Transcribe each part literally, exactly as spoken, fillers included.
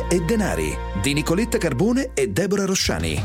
Cuore e Denari di Nicoletta Carbone e Deborah Rosciani.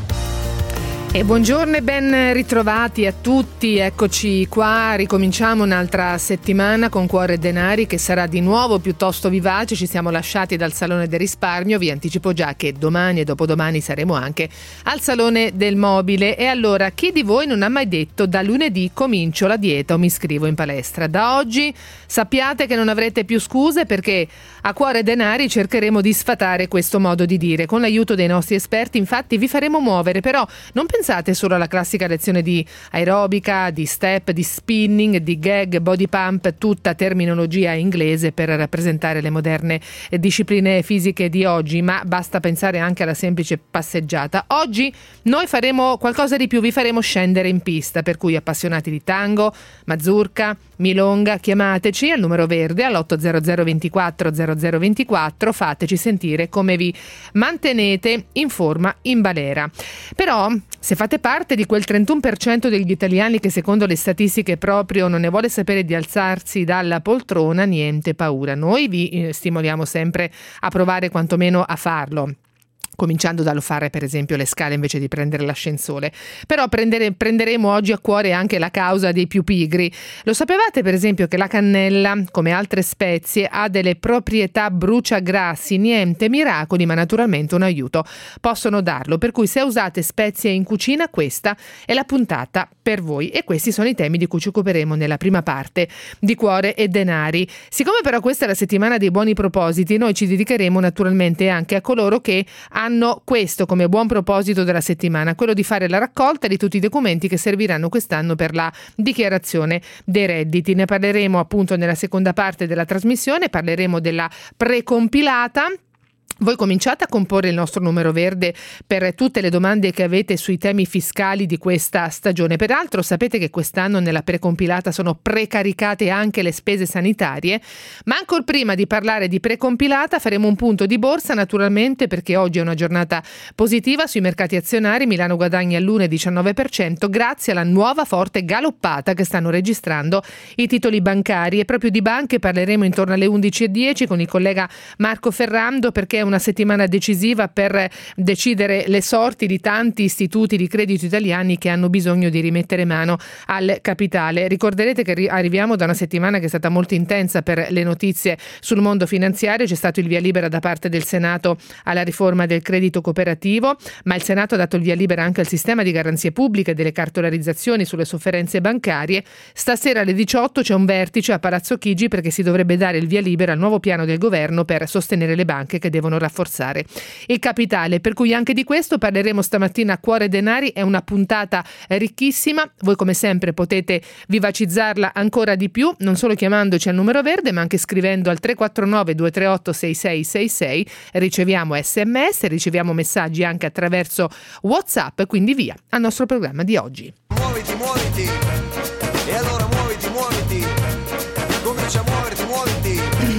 E buongiorno e ben ritrovati a tutti, eccoci qua, ricominciamo un'altra settimana con Cuore e Denari che sarà di nuovo piuttosto vivace. Ci siamo lasciati dal Salone del Risparmio, vi anticipo già che domani e dopodomani saremo anche al Salone del Mobile. E allora, chi di voi non ha mai detto da lunedì comincio la dieta o mi iscrivo in palestra? Da oggi sappiate che non avrete più scuse, perché a Cuore e Denari cercheremo di sfatare questo modo di dire. Con l'aiuto dei nostri esperti infatti vi faremo muovere, però non pensate solo alla classica lezione di aerobica, di step, di spinning, di gag, body pump, tutta terminologia inglese per rappresentare le moderne discipline fisiche di oggi, ma basta pensare anche alla semplice passeggiata. Oggi noi faremo qualcosa di più, vi faremo scendere in pista, per cui appassionati di tango, mazurka, milonga, chiamateci al numero verde all'otto zero zero ventiquattro zero zero ventiquattro, fateci sentire come vi mantenete in forma in balera. Però se fate parte di quel trentuno per cento degli italiani che secondo le statistiche proprio non ne vuole sapere di alzarsi dalla poltrona, niente paura, noi vi stimoliamo sempre a provare quantomeno a farlo, cominciando dallo fare per esempio le scale invece di prendere l'ascensore. Però prendere, prenderemo oggi a cuore anche la causa dei più pigri. Lo sapevate per esempio che la cannella, come altre spezie, ha delle proprietà bruciagrassi? Niente miracoli, ma naturalmente un aiuto possono darlo, per cui se usate spezie in cucina questa è la puntata per voi. E questi sono i temi di cui ci occuperemo nella prima parte di Cuore e Denari. Siccome però questa è la settimana dei buoni propositi, noi ci dedicheremo naturalmente anche a coloro che hanno questo come buon proposito della settimana, quello di fare la raccolta di tutti i documenti che serviranno quest'anno per la dichiarazione dei redditi. Ne parleremo appunto nella seconda parte della trasmissione, parleremo della precompilata. Voi cominciate a comporre il nostro numero verde per tutte le domande che avete sui temi fiscali di questa stagione. Peraltro sapete che quest'anno nella precompilata sono precaricate anche le spese sanitarie, ma ancora prima di parlare di precompilata faremo un punto di borsa naturalmente, perché oggi è una giornata positiva sui mercati azionari. Milano guadagna l'uno virgola diciannove per cento grazie alla nuova forte galoppata che stanno registrando i titoli bancari, e proprio di banche parleremo intorno alle undici e dieci con il collega Marco Ferrando, perché è una settimana decisiva per decidere le sorti di tanti istituti di credito italiani che hanno bisogno di rimettere mano al capitale. Ricorderete che arriviamo da una settimana che è stata molto intensa per le notizie sul mondo finanziario. C'è stato il via libera da parte del Senato alla riforma del credito cooperativo, ma il Senato ha dato il via libera anche al sistema di garanzie pubbliche, delle cartolarizzazioni sulle sofferenze bancarie. Stasera alle diciotto c'è un vertice a Palazzo Chigi, perché si dovrebbe dare il via libera al nuovo piano del governo per sostenere le banche che devono rafforzare il capitale, per cui anche di questo parleremo stamattina a Cuore e Denari. È una puntata ricchissima, voi come sempre potete vivacizzarla ancora di più, non solo chiamandoci al numero verde ma anche scrivendo al tre quattro nove due tre otto sei sei sei sei. Riceviamo sms, riceviamo messaggi anche attraverso WhatsApp, quindi via al nostro programma di oggi. Muoviti, muoviti, e allora muoviti, muoviti, comincia a muoverti, muoviti,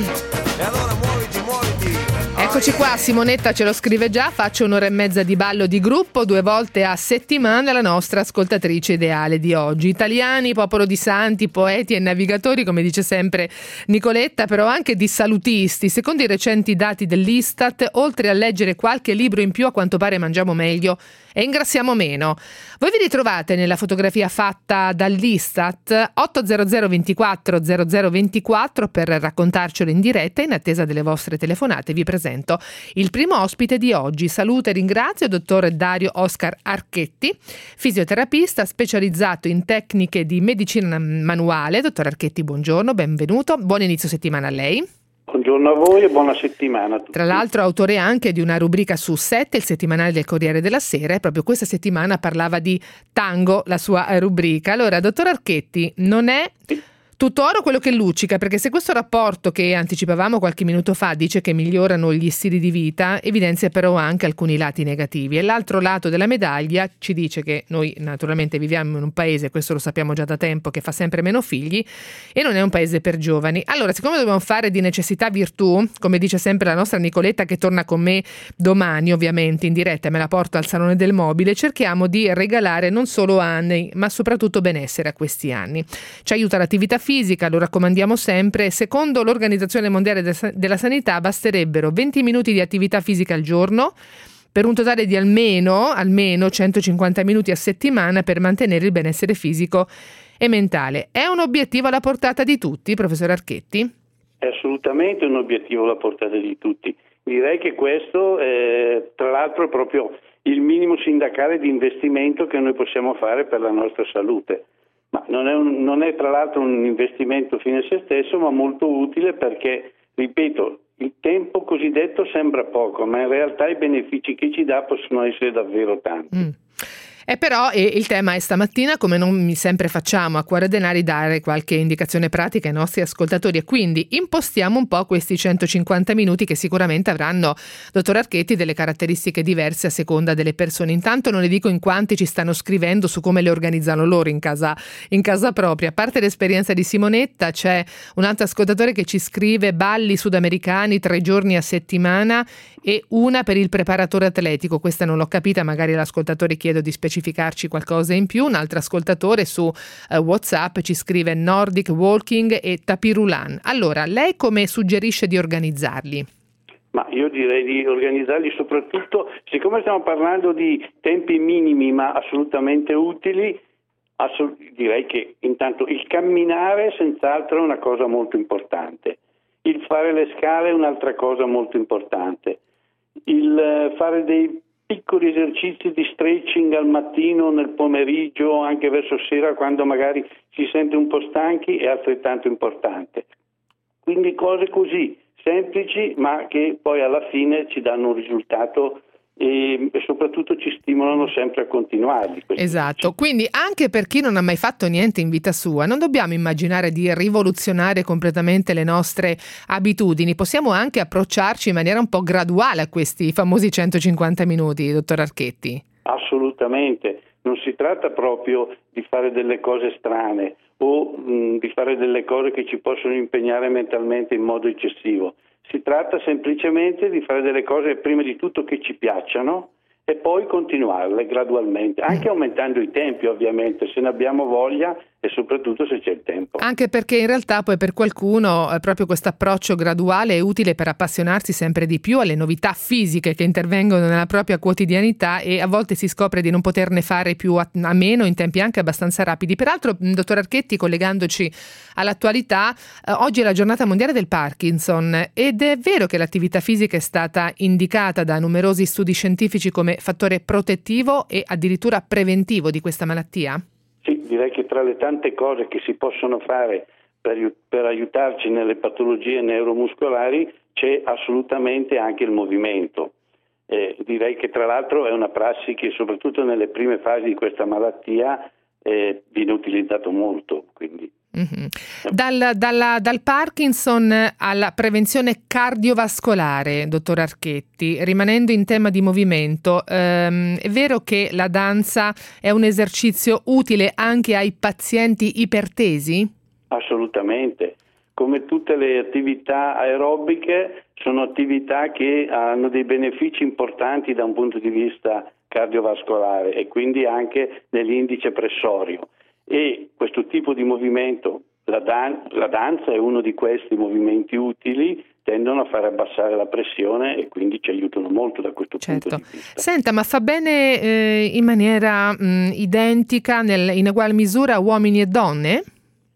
e allora muoviti, muoviti. Eccoci qua, Simonetta ce lo scrive già, faccio un'ora e mezza di ballo di gruppo due volte a settimana, la nostra ascoltatrice ideale di oggi. Italiani, popolo di santi, poeti e navigatori, come dice sempre Nicoletta, però anche di salutisti. Secondo i recenti dati dell'Istat, oltre a leggere qualche libro in più, a quanto pare mangiamo meglio e ingrassiamo meno. Voi vi ritrovate nella fotografia fatta dall'Istat? otto zero zero ventiquattro zero zero ventiquattro per raccontarcelo in diretta. In attesa delle vostre telefonate vi presento il primo ospite di oggi. Saluto e ringrazio il dottor Dario Oscar Archetti, fisioterapista specializzato in tecniche di medicina manuale. Dottor Archetti, buongiorno, benvenuto, buon inizio settimana a lei. Buongiorno a voi e buona settimana a tutti. Tra l'altro autore anche di una rubrica su Sette, il settimanale del Corriere della Sera, e proprio questa settimana parlava di tango, la sua rubrica. Allora, dottor Archetti, non è tutto oro quello che luccica, perché se questo rapporto che anticipavamo qualche minuto fa dice che migliorano gli stili di vita, evidenzia però anche alcuni lati negativi, e l'altro lato della medaglia ci dice che noi naturalmente viviamo in un paese, questo lo sappiamo già da tempo, che fa sempre meno figli e non è un paese per giovani. Allora, siccome dobbiamo fare di necessità virtù, come dice sempre la nostra Nicoletta, che torna con me domani ovviamente in diretta, me la porto al Salone del Mobile, cerchiamo di regalare non solo anni ma soprattutto benessere a questi anni. Ci aiuta l'attività fisica, fisica, lo raccomandiamo sempre, secondo l'Organizzazione Mondiale della Sanità basterebbero venti minuti di attività fisica al giorno per un totale di almeno, almeno centocinquanta minuti a settimana per mantenere il benessere fisico e mentale. È un obiettivo alla portata di tutti, professor Archetti? È assolutamente un obiettivo alla portata di tutti. Direi che questo è, tra l'altro, è proprio il minimo sindacale di investimento che noi possiamo fare per la nostra salute. Ma non è, un, non è tra l'altro un investimento fine a se stesso, ma molto utile perché, ripeto, il tempo cosiddetto sembra poco, ma in realtà i benefici che ci dà possono essere davvero tanti. Mm. E però e il tema è stamattina, come non mi sempre facciamo a Cuore Denari, dare qualche indicazione pratica ai nostri ascoltatori, e quindi impostiamo un po' questi centocinquanta minuti che sicuramente avranno, dottor Archetti, delle caratteristiche diverse a seconda delle persone. Intanto non le dico in quanti ci stanno scrivendo su come le organizzano loro in casa, in casa propria. A parte l'esperienza di Simonetta, c'è un altro ascoltatore che ci scrive balli sudamericani tre giorni a settimana e una per il preparatore atletico. Questa non l'ho capita, magari l'ascoltatore chiedo di specificarci qualcosa in più. Un altro ascoltatore su uh, WhatsApp ci scrive Nordic Walking e Tapirulan. Allora, lei come suggerisce di organizzarli? Ma io direi di organizzarli soprattutto, siccome stiamo parlando di tempi minimi ma assolutamente utili, assolut- direi che intanto il camminare senz'altro è una cosa molto importante, il fare le scale è un'altra cosa molto importante, il fare dei piccoli esercizi di stretching al mattino, nel pomeriggio, anche verso sera quando magari si sente un po' stanchi è altrettanto importante. Quindi cose così semplici ma che poi alla fine ci danno un risultato e, e soprattutto ci stimolano sempre a continuarli. Esatto, quindi anche per chi non ha mai fatto niente in vita sua non dobbiamo immaginare di rivoluzionare completamente le nostre abitudini, possiamo anche approcciarci in maniera un po' graduale a questi famosi centocinquanta minuti, dottor Archetti. Assolutamente, non si tratta proprio di fare delle cose strane o mh, di fare delle cose che ci possono impegnare mentalmente in modo eccessivo. Si tratta semplicemente di fare delle cose prima di tutto che ci piacciono e poi continuarle gradualmente, anche aumentando i tempi ovviamente, se ne abbiamo voglia e soprattutto se c'è il tempo. Anche perché in realtà poi per qualcuno eh, proprio questo approccio graduale è utile per appassionarsi sempre di più alle novità fisiche che intervengono nella propria quotidianità e a volte si scopre di non poterne fare più a, a meno in tempi anche abbastanza rapidi. Peraltro, dottor Archetti, collegandoci all'attualità, eh, oggi è la giornata mondiale del Parkinson ed è vero che l'attività fisica è stata indicata da numerosi studi scientifici come fattore protettivo e addirittura preventivo di questa malattia? Sì, direi che tra le tante cose che si possono fare per, per aiutarci nelle patologie neuromuscolari c'è assolutamente anche il movimento. Eh, direi che tra l'altro è una prassi che soprattutto nelle prime fasi di questa malattia eh, viene utilizzato molto. Quindi. Mm-hmm. Dal, dalla, dal Parkinson alla prevenzione cardiovascolare, dottor Archetti, rimanendo in tema di movimento, ehm, è vero che la danza è un esercizio utile anche ai pazienti ipertesi? Assolutamente, come tutte le attività aerobiche sono attività che hanno dei benefici importanti da un punto di vista cardiovascolare e quindi anche nell'indice pressorio. E questo tipo di movimento, la, dan- la danza è uno di questi movimenti utili, tendono a far abbassare la pressione e quindi ci aiutano molto da questo certo. punto di vista. Senta, ma fa bene eh, in maniera mh, identica, nel, in ugual misura uomini e donne?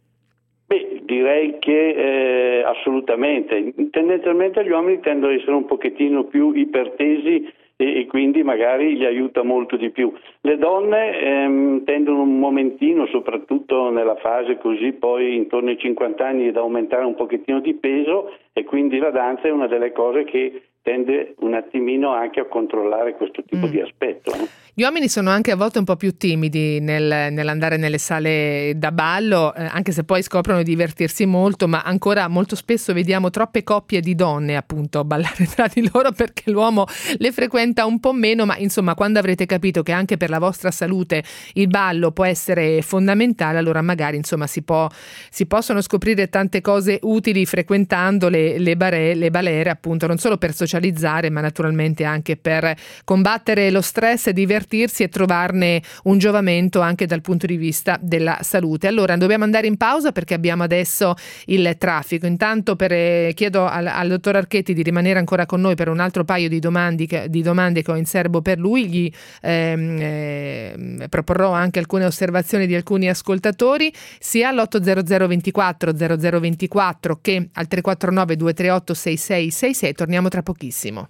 Beh, direi che eh, assolutamente. Tendenzialmente gli uomini tendono ad essere un pochettino più ipertesi e, e quindi magari gli aiuta molto di più. Le donne ehm, tendono un momentino, soprattutto nella fase così poi intorno ai cinquanta anni, ad aumentare un pochettino di peso e quindi la danza è una delle cose che tende un attimino anche a controllare questo tipo mm. di aspetto. Eh? Gli uomini sono anche a volte un po' più timidi nel, nell'andare nelle sale da ballo, eh, anche se poi scoprono di divertirsi molto, ma ancora molto spesso vediamo troppe coppie di donne appunto ballare tra di loro perché l'uomo le frequenta un po' meno, ma insomma quando avrete capito che anche per la vostra salute il ballo può essere fondamentale, allora magari insomma si può si possono scoprire tante cose utili frequentando le, le, bare, le balere appunto, non solo per socializzare ma naturalmente anche per combattere lo stress e divertirsi divertirsi e trovarne un giovamento anche dal punto di vista della salute. Allora dobbiamo andare in pausa perché abbiamo adesso il traffico. Intanto per, eh, chiedo al, al dottor Archetti di rimanere ancora con noi per un altro paio di domande che, di domande che ho in serbo per lui. Gli ehm, eh, proporrò anche alcune osservazioni di alcuni ascoltatori sia all'otto zero zero ventiquattro zero zero ventiquattro che al tre quattro nove due tre otto sei sei sei sei. Torniamo tra pochissimo.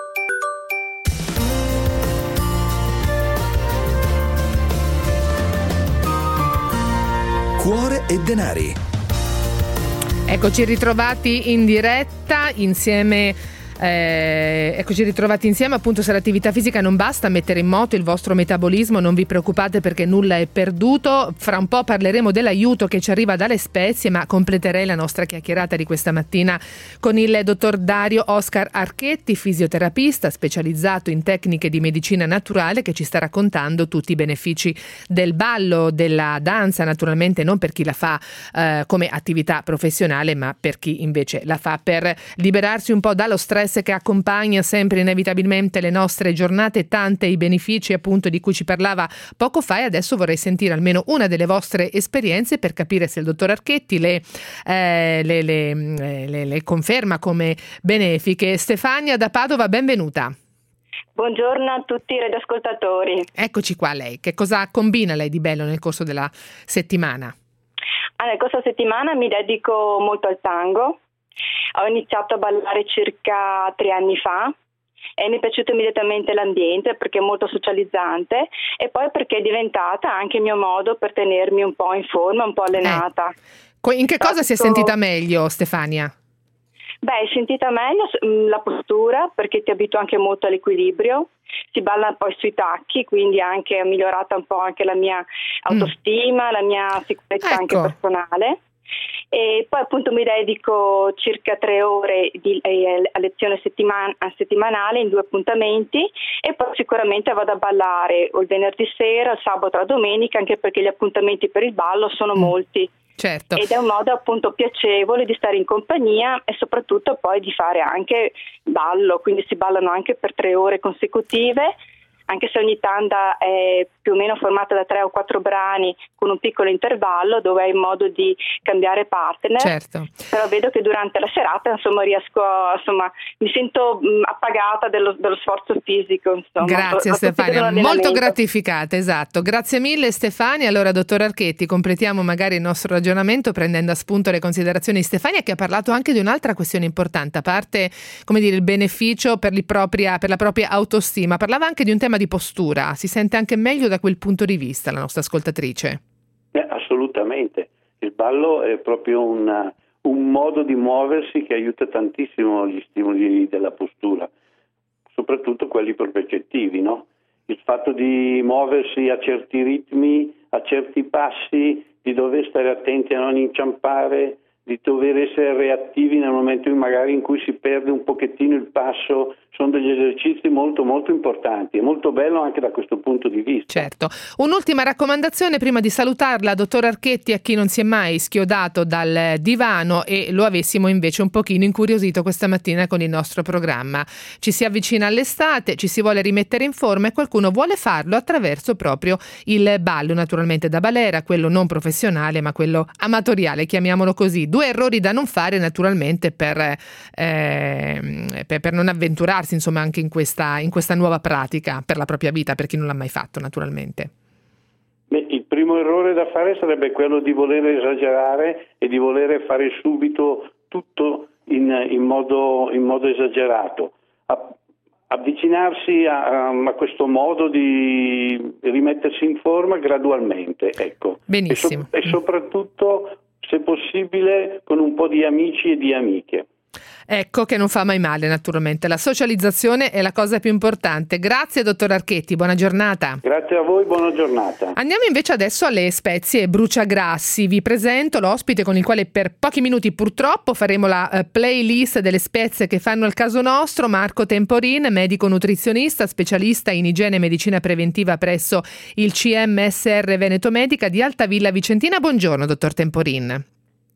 Cuore e denari. Eccoci ritrovati in diretta insieme. Eh, eccoci ritrovati insieme. Appunto, se l'attività fisica non basta a mettere in moto il vostro metabolismo, non vi preoccupate perché nulla è perduto. Fra un po' parleremo dell'aiuto che ci arriva dalle spezie, ma completerei la nostra chiacchierata di questa mattina con il dottor Dario Oscar Archetti, fisioterapista specializzato in tecniche di medicina naturale, che ci sta raccontando tutti i benefici del ballo, della danza, naturalmente non per chi la fa eh, come attività professionale, ma per chi invece la fa per liberarsi un po' dallo stress che accompagna sempre inevitabilmente le nostre giornate, tante i benefici appunto di cui ci parlava poco fa. E adesso vorrei sentire almeno una delle vostre esperienze per capire se il dottor Archetti le, eh, le, le, le, le conferma come benefiche. Stefania da Padova, benvenuta. Buongiorno a tutti i radioascoltatori. Eccoci qua, lei. Che cosa combina lei di bello nel corso della settimana? Ah, nel corso della settimana mi dedico molto al tango. Ho iniziato a ballare circa tre anni fa e mi è piaciuto immediatamente l'ambiente perché è molto socializzante e poi perché è diventata anche il mio modo per tenermi un po' in forma, un po' allenata. Eh. In che cosa si è sentita meglio, Stefania? Beh, è sentita meglio la postura perché ti abitua anche molto all'equilibrio, si balla poi sui tacchi, quindi anche è migliorata un po' anche la mia autostima, mm. la mia sicurezza ecco. anche personale. E poi appunto mi dedico circa tre ore di, eh, a lezione settiman- settimanale in due appuntamenti e poi sicuramente vado a ballare o il venerdì sera, il sabato, la domenica, anche perché gli appuntamenti per il ballo sono mm. molti. Certo. Ed è un modo appunto piacevole di stare in compagnia e soprattutto poi di fare anche ballo, quindi si ballano anche per tre ore consecutive, anche se ogni tanda è più o meno formata da tre o quattro brani con un piccolo intervallo dove hai modo di cambiare partner. Certo. Però vedo che durante la serata insomma riesco a, insomma mi sento mh, appagata dello, dello sforzo fisico. Insomma. Grazie Stefania, molto gratificata, esatto. Grazie mille Stefania. Allora dottor Archetti, completiamo magari il nostro ragionamento prendendo a spunto le considerazioni di Stefania, che ha parlato anche di un'altra questione importante, a parte come dire il beneficio per, li propria, per la propria autostima, parlava anche di un tema di postura. Si sente anche meglio da quel punto di vista la nostra ascoltatrice? Eh, assolutamente, il ballo è proprio una, un modo di muoversi che aiuta tantissimo gli stimoli della postura, soprattutto quelli propriocettivi, no? Il fatto di muoversi a certi ritmi, a certi passi, di dover stare attenti a non inciampare, di dover essere reattivi nel momento in magari in cui si perde un pochettino il passo, sono degli esercizi molto molto importanti, è molto bello anche da questo punto di vista. Certo. Un'ultima raccomandazione prima di salutarla, dottor Archetti, a chi non si è mai schiodato dal divano e lo avessimo invece un pochino incuriosito questa mattina con il nostro programma. Ci si avvicina all'estate, ci si vuole rimettere in forma e qualcuno vuole farlo attraverso proprio il ballo, naturalmente da balera, quello non professionale ma quello amatoriale, chiamiamolo così. Due errori da non fare naturalmente per, eh, per, per non avventurarsi insomma anche in questa, in questa nuova pratica per la propria vita, per chi non l'ha mai fatto naturalmente. Beh, il primo errore da fare sarebbe quello di voler esagerare e di voler fare subito tutto in, in, modo, in modo esagerato. A, avvicinarsi a, a questo modo di rimettersi in forma gradualmente, ecco. Benissimo. E, so, e soprattutto se possibile con un po' di amici e di amiche. Ecco, che non fa mai male naturalmente, la socializzazione è la cosa più importante. Grazie dottor Archetti, buona giornata. Grazie a voi, buona giornata. Andiamo invece adesso alle spezie bruciagrassi. Vi presento l'ospite con il quale per pochi minuti purtroppo faremo la uh, playlist delle spezie che fanno il caso nostro. Marco Temporin, medico nutrizionista, specialista in igiene e medicina preventiva presso il C M S R Veneto Medica di Altavilla Vicentina. Buongiorno dottor Temporin.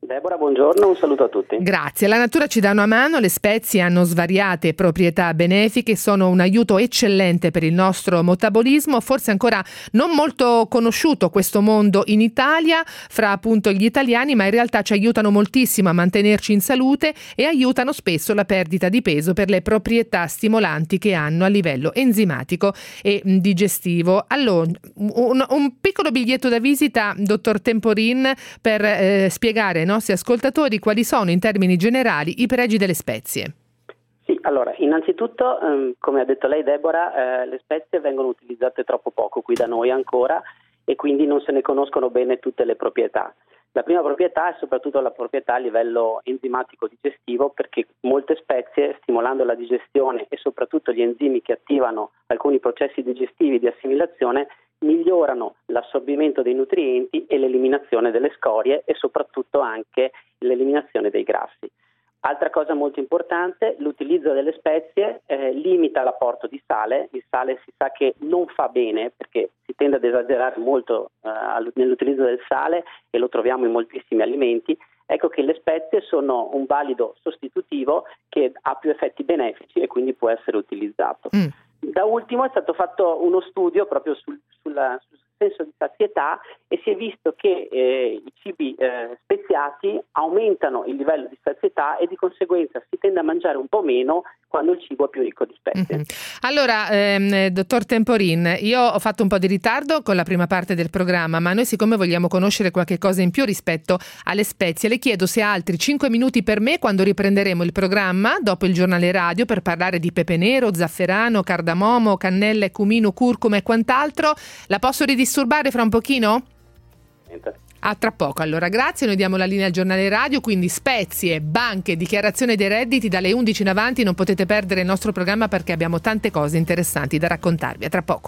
Deborah, buongiorno, un saluto a tutti. Grazie. La natura ci dà una mano, le spezie hanno svariate proprietà benefiche, sono un aiuto eccellente per il nostro metabolismo, forse ancora non molto conosciuto questo mondo in Italia, fra appunto gli italiani, ma in realtà ci aiutano moltissimo a mantenerci in salute e aiutano spesso la perdita di peso per le proprietà stimolanti che hanno a livello enzimatico e digestivo. Allora, un, un piccolo biglietto da visita, dottor Temporin, per eh, spiegare ai nostri ascoltatori quali sono in termini generali i pregi delle spezie. Sì, allora, innanzitutto, ehm, come ha detto lei Deborah, eh, le spezie vengono utilizzate troppo poco qui da noi ancora e quindi non se ne conoscono bene tutte le proprietà. La prima proprietà è soprattutto la proprietà a livello enzimatico digestivo, perché molte spezie, stimolando la digestione e soprattutto gli enzimi che attivano alcuni processi digestivi di assimilazione, migliorano l'assorbimento dei nutrienti e l'eliminazione delle scorie e soprattutto anche l'eliminazione dei grassi. Altra cosa molto importante, l'utilizzo delle spezie eh, limita l'apporto di sale. Il sale si sa che non fa bene perché si tende ad esagerare molto eh, nell'utilizzo del sale e lo troviamo in moltissimi alimenti. Ecco che le spezie sono un valido sostitutivo che ha più effetti benefici e quindi può essere utilizzato. Mm. Da ultimo è stato fatto uno studio proprio sul, sulla, sul senso di sazietà e si è visto che eh, i cibi eh, speziati aumentano il livello di sazietà e di conseguenza si tende a mangiare un po' meno quando il cibo è più ricco di spezie. Mm-hmm. Allora, ehm, dottor Temporin, io ho fatto un po' di ritardo con la prima parte del programma, ma noi siccome vogliamo conoscere qualche cosa in più rispetto alle spezie, le chiedo se ha altri cinque minuti per me quando riprenderemo il programma dopo il giornale radio per parlare di pepe nero, zafferano, cardamomo, cannella, cumino, curcuma e quant'altro. La posso ridisturbare fra un pochino? Niente. A tra poco, allora grazie, noi diamo la linea al giornale radio, quindi spezie, banche, dichiarazione dei redditi, dalle undici in avanti non potete perdere il nostro programma perché abbiamo tante cose interessanti da raccontarvi, a tra poco.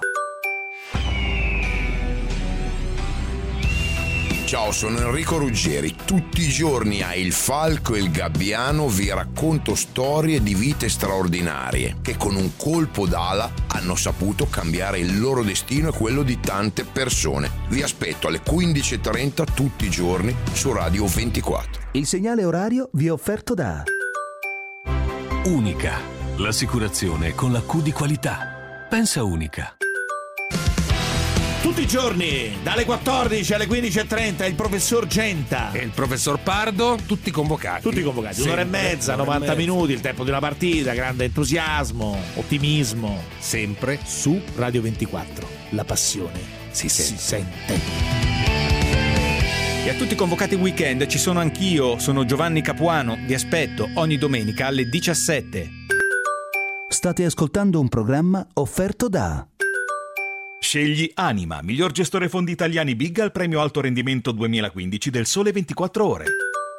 Ciao, sono Enrico Ruggeri. Tutti i giorni a Il Falco e il Gabbiano vi racconto storie di vite straordinarie che con un colpo d'ala hanno saputo cambiare il loro destino e quello di tante persone. Vi aspetto alle quindici e trenta tutti i giorni su Radio ventiquattro. Il segnale orario vi è offerto da Unica, l'assicurazione con la Q di qualità. Pensa Unica. Tutti i giorni, dalle quattordici alle quindici e trenta, il professor Genta e il professor Pardo, tutti convocati. Tutti convocati, sempre, un'ora e mezza, novanta minuti, il tempo di una partita, grande entusiasmo, ottimismo. Sempre su Radio ventiquattro. La passione si sente. Si sente. E a tutti i convocati weekend ci sono anch'io, sono Giovanni Capuano, vi aspetto ogni domenica alle diciassette. State ascoltando un programma offerto da Scegli Anima, miglior gestore fondi italiani Big al premio alto rendimento duemilaquindici del Sole ventiquattro Ore.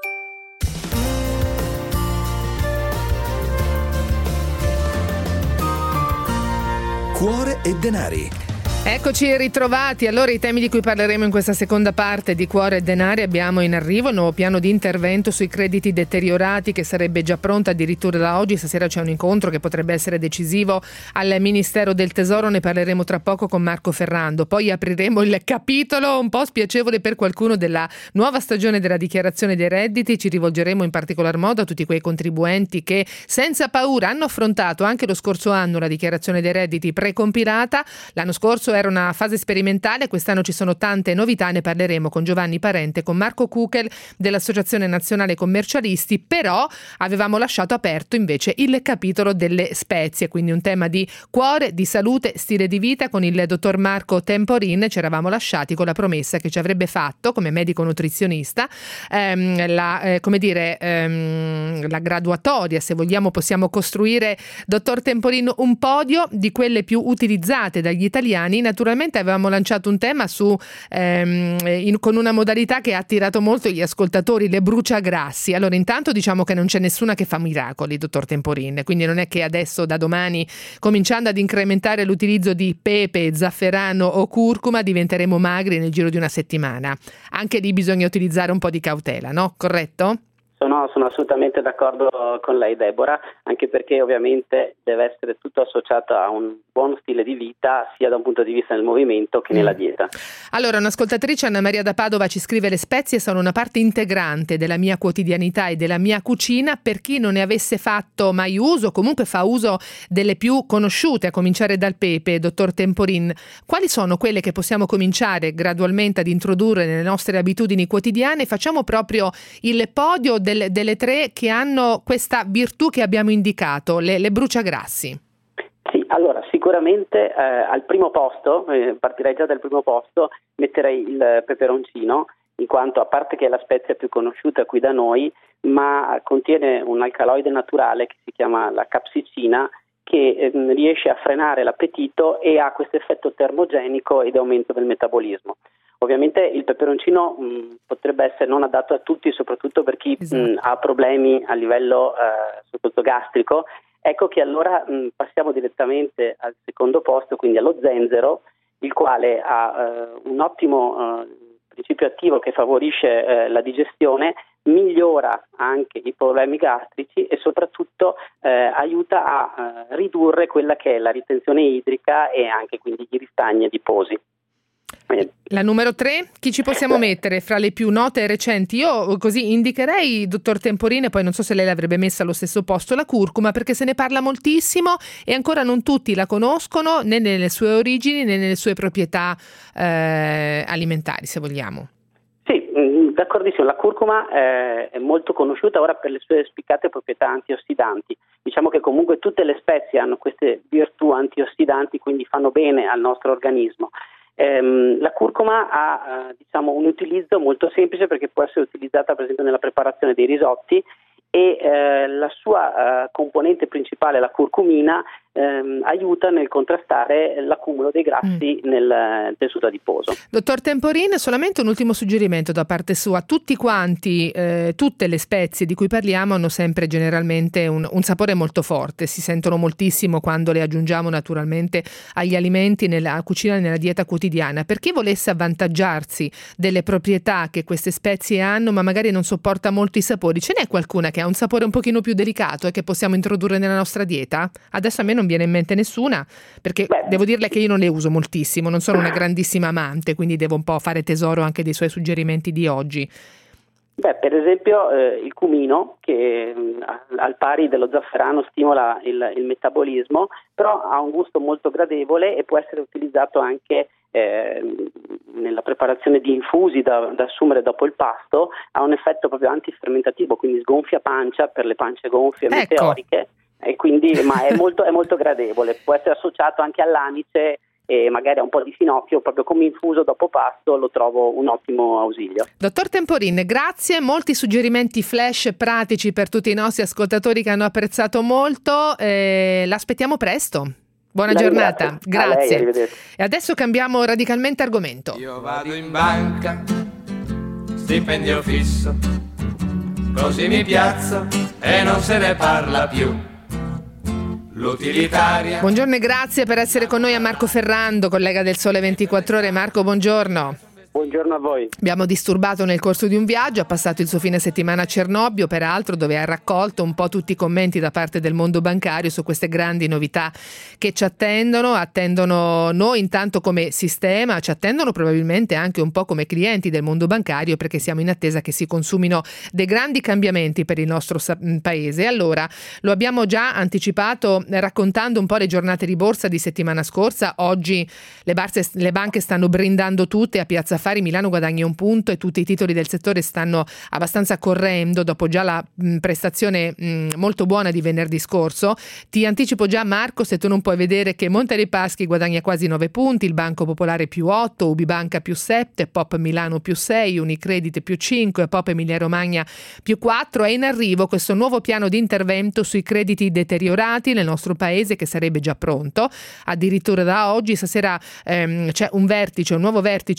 Cuore e denari. Eccoci ritrovati, allora i temi di cui parleremo in questa seconda parte di Cuore e Denari. Abbiamo in arrivo il nuovo piano di intervento sui crediti deteriorati che sarebbe già pronto addirittura da oggi. Stasera c'è un incontro che potrebbe essere decisivo al Ministero del Tesoro, ne parleremo tra poco con Marco Ferrando. Poi apriremo il capitolo un po' spiacevole per qualcuno della nuova stagione della dichiarazione dei redditi. Ci rivolgeremo in particolar modo a tutti quei contribuenti che senza paura hanno affrontato anche lo scorso anno la dichiarazione dei redditi precompilata. L'anno scorso era una fase sperimentale, quest'anno ci sono tante novità, ne parleremo con Giovanni Parente, con Marco Kuchel dell'Associazione Nazionale Commercialisti, però avevamo lasciato aperto invece il capitolo delle spezie, quindi un tema di cuore, di salute, stile di vita con il dottor Marco Temporin. Ci eravamo lasciati con la promessa che ci avrebbe fatto come medico nutrizionista ehm, la, eh, come dire, ehm, la graduatoria, se vogliamo possiamo costruire, dottor Temporin, un podio di quelle più utilizzate dagli italiani. Naturalmente avevamo lanciato un tema su ehm, in, con una modalità che ha attirato molto gli ascoltatori, le bruciagrassi. Allora intanto diciamo che non c'è nessuna che fa miracoli, dottor Temporin, quindi non è che adesso da domani, cominciando ad incrementare l'utilizzo di pepe, zafferano o curcuma, diventeremo magri nel giro di una settimana. Anche lì bisogna utilizzare un po' di cautela, no? Corretto? Sono, sono assolutamente d'accordo con lei, Deborah, anche perché ovviamente deve essere tutto associato a un buon stile di vita, sia da un punto di vista del movimento che nella dieta. Allora, un'ascoltatrice, Anna Maria da Padova, ci scrive: le spezie sono una parte integrante della mia quotidianità e della mia cucina. Per chi non ne avesse fatto mai uso, comunque fa uso delle più conosciute, a cominciare dal pepe. Dottor Temporin, quali sono quelle che possiamo cominciare gradualmente ad introdurre nelle nostre abitudini quotidiane? Facciamo proprio il podio delle, delle tre che hanno questa virtù che abbiamo indicato, le, le bruciagrassi. Sì, allora sicuramente eh, al primo posto, eh, partirei già dal primo posto, metterei il peperoncino, in quanto a parte che è la spezia più conosciuta qui da noi, ma contiene un alcaloide naturale che si chiama la capsicina, che eh, riesce a frenare l'appetito e ha questo effetto termogenico ed aumento del metabolismo. Ovviamente il peperoncino mh, potrebbe essere non adatto a tutti, soprattutto per chi esatto. mh, ha problemi a livello eh, soprattutto gastrico. Ecco che allora mh, passiamo direttamente al secondo posto, quindi allo zenzero, il quale ha eh, un ottimo eh, principio attivo che favorisce eh, la digestione, migliora anche i problemi gastrici e soprattutto eh, aiuta a eh, ridurre quella che è la ritenzione idrica e anche quindi i ristagni adiposi. La numero tre, chi ci possiamo mettere fra le più note e recenti? Io così indicherei, dottor Temporin, poi non so se lei l'avrebbe messa allo stesso posto, la curcuma, perché se ne parla moltissimo e ancora non tutti la conoscono né nelle sue origini né nelle sue proprietà eh, alimentari, se vogliamo. Sì, d'accordissimo, la curcuma eh, è molto conosciuta ora per le sue spiccate proprietà antiossidanti. Diciamo che comunque tutte le spezie hanno queste virtù antiossidanti, quindi fanno bene al nostro organismo. Ehm, la curcuma ha eh, diciamo un utilizzo molto semplice, perché può essere utilizzata per esempio nella preparazione dei risotti e eh, la sua eh, componente principale, la curcumina, ehm, aiuta nel contrastare l'accumulo dei grassi mm. nel tessuto adiposo. Dottor Temporin, solamente un ultimo suggerimento da parte sua: tutti quanti, eh, tutte le spezie di cui parliamo hanno sempre generalmente un, un sapore molto forte, si sentono moltissimo quando le aggiungiamo naturalmente agli alimenti, nella cucina e nella dieta quotidiana. Per chi volesse avvantaggiarsi delle proprietà che queste spezie hanno ma magari non sopporta molto i sapori, ce n'è qualcuna che ha un sapore un pochino più delicato e che possiamo introdurre nella nostra dieta? Adesso a me non viene in mente nessuna, perché Beh. devo dirle che io non le uso moltissimo, non sono una grandissima amante, quindi devo un po' fare tesoro anche dei suoi suggerimenti di oggi. Beh, per esempio eh, il cumino, che mh, al pari dello zafferano stimola il, il metabolismo, però ha un gusto molto gradevole e può essere utilizzato anche eh, nella preparazione di infusi da, da assumere dopo il pasto. Ha un effetto proprio antifermentativo, quindi sgonfia pancia per le pance gonfie ecco. meteoriche, e quindi, ma è molto, è molto gradevole, può essere associato anche all'anice e magari a un po' di finocchio, proprio come infuso dopo pasto lo trovo un ottimo ausilio. Dottor Temporin, grazie, molti suggerimenti flash pratici per tutti i nostri ascoltatori che hanno apprezzato molto, eh, l'aspettiamo presto. Buona La giornata, grazie. Lei, e adesso cambiamo radicalmente argomento. Io vado in banca, stipendio fisso, così mi piazzo e non se ne parla più. L'utilitaria. Buongiorno e grazie per essere con noi a Marco Ferrando, collega del Sole ventiquattro Ore. Marco, buongiorno. Buongiorno a voi. Abbiamo disturbato nel corso di un viaggio, ha passato il suo fine settimana a Cernobbio, peraltro, dove ha raccolto un po' tutti i commenti da parte del mondo bancario su queste grandi novità che ci attendono, attendono noi intanto come sistema, ci attendono probabilmente anche un po' come clienti del mondo bancario, perché siamo in attesa che si consumino dei grandi cambiamenti per il nostro paese. Allora, lo abbiamo già anticipato raccontando un po' le giornate di borsa di settimana scorsa. Oggi le, barse, le banche stanno brindando tutte a Piazza Affari, Milano guadagna un punto e tutti i titoli del settore stanno abbastanza correndo dopo già la mh, prestazione mh, molto buona di venerdì scorso. Ti anticipo già, Marco, se tu non puoi vedere, che Monte dei Paschi guadagna quasi nove punti, il Banco Popolare più otto, Ubibanca più sette, Pop Milano più sei, Unicredit più cinque, Pop Emilia Romagna più quattro. È in arrivo questo nuovo piano di intervento sui crediti deteriorati nel nostro paese, che sarebbe già pronto addirittura da oggi. Stasera ehm, c'è un vertice, un nuovo vertice al Tesoro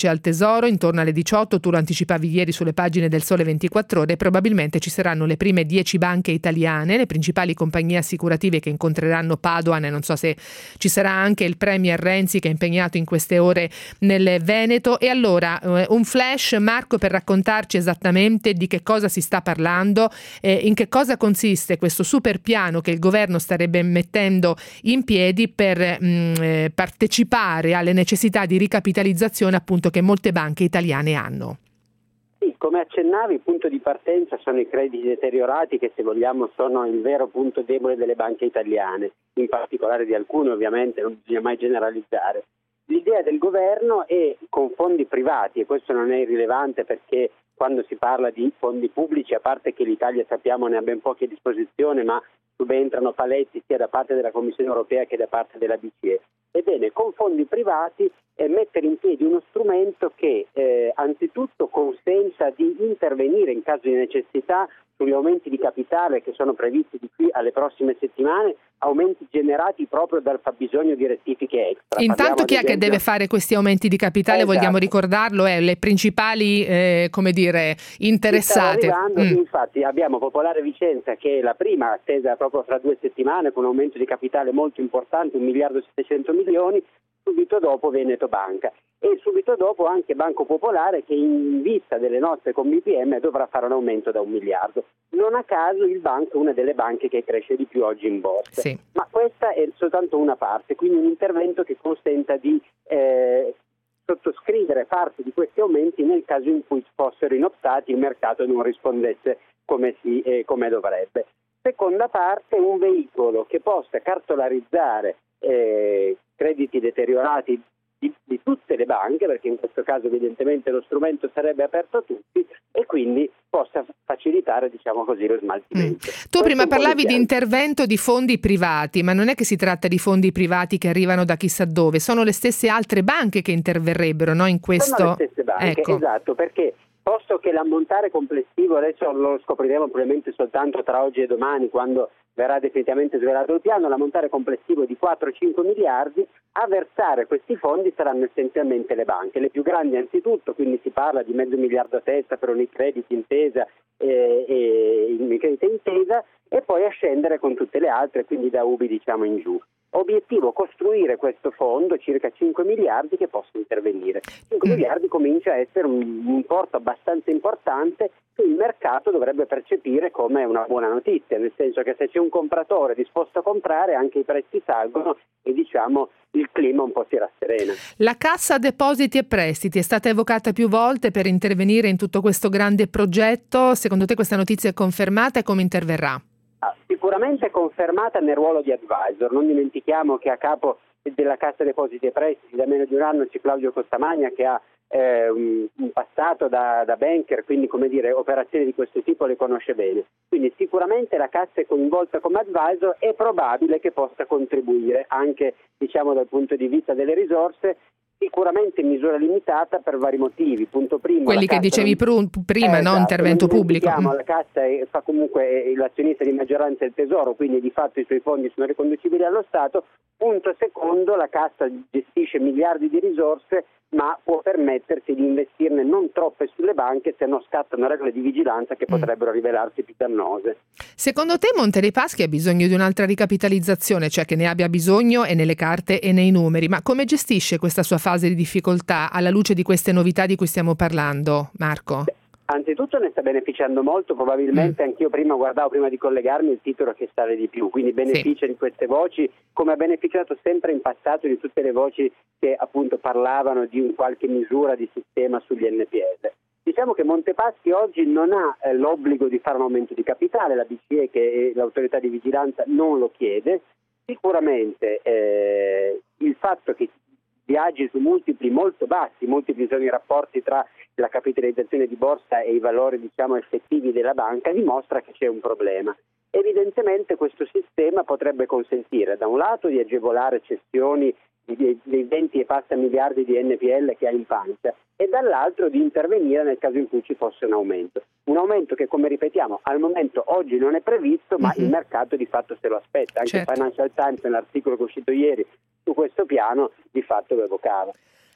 Tesoro intorno alle diciotto, tu lo anticipavi ieri sulle pagine del Sole ventiquattro Ore, probabilmente ci saranno le prime dieci banche italiane, le principali compagnie assicurative che incontreranno Padoan, e non so se ci sarà anche il Premier Renzi che è impegnato in queste ore nel Veneto. E allora eh, un flash, Marco, per raccontarci esattamente di che cosa si sta parlando, eh, in che cosa consiste questo super piano che il governo starebbe mettendo in piedi per mh, eh, partecipare alle necessità di ricapitalizzazione appunto che molte banche italiane hanno. Sì, come accennavi, il punto di partenza sono i crediti deteriorati che, se vogliamo, sono il vero punto debole delle banche italiane, in particolare di alcune, ovviamente non bisogna mai generalizzare. L'idea del governo è, con fondi privati, e questo non è irrilevante perché quando si parla di fondi pubblici, a parte che l'Italia sappiamo ne ha ben pochi a disposizione, ma subentrano paletti sia da parte della Commissione europea che da parte della B C E. Ebbene, con fondi privati eh, mettere in piedi uno strumento che eh, anzitutto consenta di intervenire in caso di necessità sugli aumenti di capitale che sono previsti di qui alle prossime settimane, aumenti generati proprio dal fabbisogno di rettifiche extra. Intanto Parliamo, chi è esempio, che deve fare questi aumenti di capitale? Esatto. Vogliamo ricordarlo, è le principali eh, come dire interessate. Arrivando, mm. Infatti abbiamo Popolare Vicenza, che è la prima, attesa proprio fra due settimane, con un aumento di capitale molto importante, un miliardo e settecento milioni, subito dopo Veneto Banca e subito dopo anche Banco Popolare, che in vista delle nostre con B P M dovrà fare un aumento da un miliardo. Non a caso il banco è una delle banche che cresce di più oggi in borsa, sì. Ma questa è soltanto una parte, quindi un intervento che consenta di eh, sottoscrivere parte di questi aumenti nel caso in cui fossero inoptati e il mercato non rispondesse come, si, eh, come dovrebbe. Seconda parte, un veicolo che possa cartolarizzare eh, crediti deteriorati di, di tutte le banche, perché in questo caso evidentemente lo strumento sarebbe aperto a tutti e quindi possa facilitare, diciamo così, lo smaltimento. Mm. Tu prima parlavi di intervento di fondi privati, ma non è che si tratta di fondi privati che arrivano da chissà dove, sono le stesse altre banche che interverrebbero, no, in questo. Sono le stesse banche, ecco. Esatto, perché posto che l'ammontare complessivo, adesso lo scopriremo probabilmente soltanto tra oggi e domani, quando verrà definitivamente svelato il piano, l'ammontare complessivo di quattro cinque miliardi, a versare questi fondi saranno essenzialmente le banche, le più grandi anzitutto, quindi si parla di mezzo miliardo a testa per Unicredit, Intesa e, e Unicredit Intesa, e poi a scendere con tutte le altre, quindi da Ubi diciamo in giù. Obiettivo: costruire questo fondo, circa cinque miliardi, che possa intervenire. cinque mm. miliardi comincia a essere un, un importo abbastanza importante che il mercato dovrebbe percepire come una buona notizia, nel senso che se c'è un compratore disposto a comprare, anche i prezzi salgono e diciamo il clima un po' si rasserena. La Cassa Depositi e Prestiti è stata evocata più volte per intervenire in tutto questo grande progetto. Secondo te questa notizia è confermata e come interverrà? Ah, sicuramente confermata nel ruolo di advisor. Non dimentichiamo che a capo della Cassa Depositi e Prestiti da meno di un anno c'è Claudio Costamagna, che ha eh, un, un passato da, da banker, quindi come dire operazioni di questo tipo le conosce bene. Quindi sicuramente la Cassa è coinvolta come advisor, è probabile che possa contribuire anche diciamo dal punto di vista delle risorse, sicuramente in misura limitata per vari motivi. Punto primo, quelli che dicevi non... prima, eh, no? Esatto, intervento pubblico. La Cassa è, fa comunque è l'azionista di maggioranza del Tesoro, quindi di fatto i suoi fondi sono riconducibili allo Stato. Punto secondo, la Cassa gestisce miliardi di risorse, ma può permettersi di investirne non troppe sulle banche se non scattano regole di vigilanza che potrebbero rivelarsi più dannose. Secondo te Monte dei Paschi ha bisogno di un'altra ricapitalizzazione, cioè che ne abbia bisogno e nelle carte e nei numeri, ma come gestisce questa sua fase di difficoltà alla luce di queste novità di cui stiamo parlando, Marco? Beh, anzitutto ne sta beneficiando molto, probabilmente mm. anch'io prima guardavo, prima di collegarmi, il titolo che sale di più, quindi beneficia sì. di queste voci, come ha beneficiato sempre in passato di tutte le voci che appunto parlavano di un qualche misura di sistema sugli N P L. Diciamo che Montepaschi oggi non ha eh, l'obbligo di fare un aumento di capitale, la B C E che l'autorità di vigilanza non lo chiede, sicuramente eh, il fatto che viaggi su multipli molto bassi, multipli sono i rapporti tra la capitalizzazione di borsa e i valori diciamo effettivi della banca, dimostra che c'è un problema. Evidentemente questo sistema potrebbe consentire da un lato di agevolare cessioni dei venti e passa miliardi di N P L che ha in pancia e dall'altro di intervenire nel caso in cui ci fosse un aumento. Un aumento che, come ripetiamo, al momento oggi non è previsto, ma uh-huh. il mercato di fatto se lo aspetta. Anche certo. il Financial Times, nell'articolo che è uscito ieri su questo piano, di fatto lo evocava.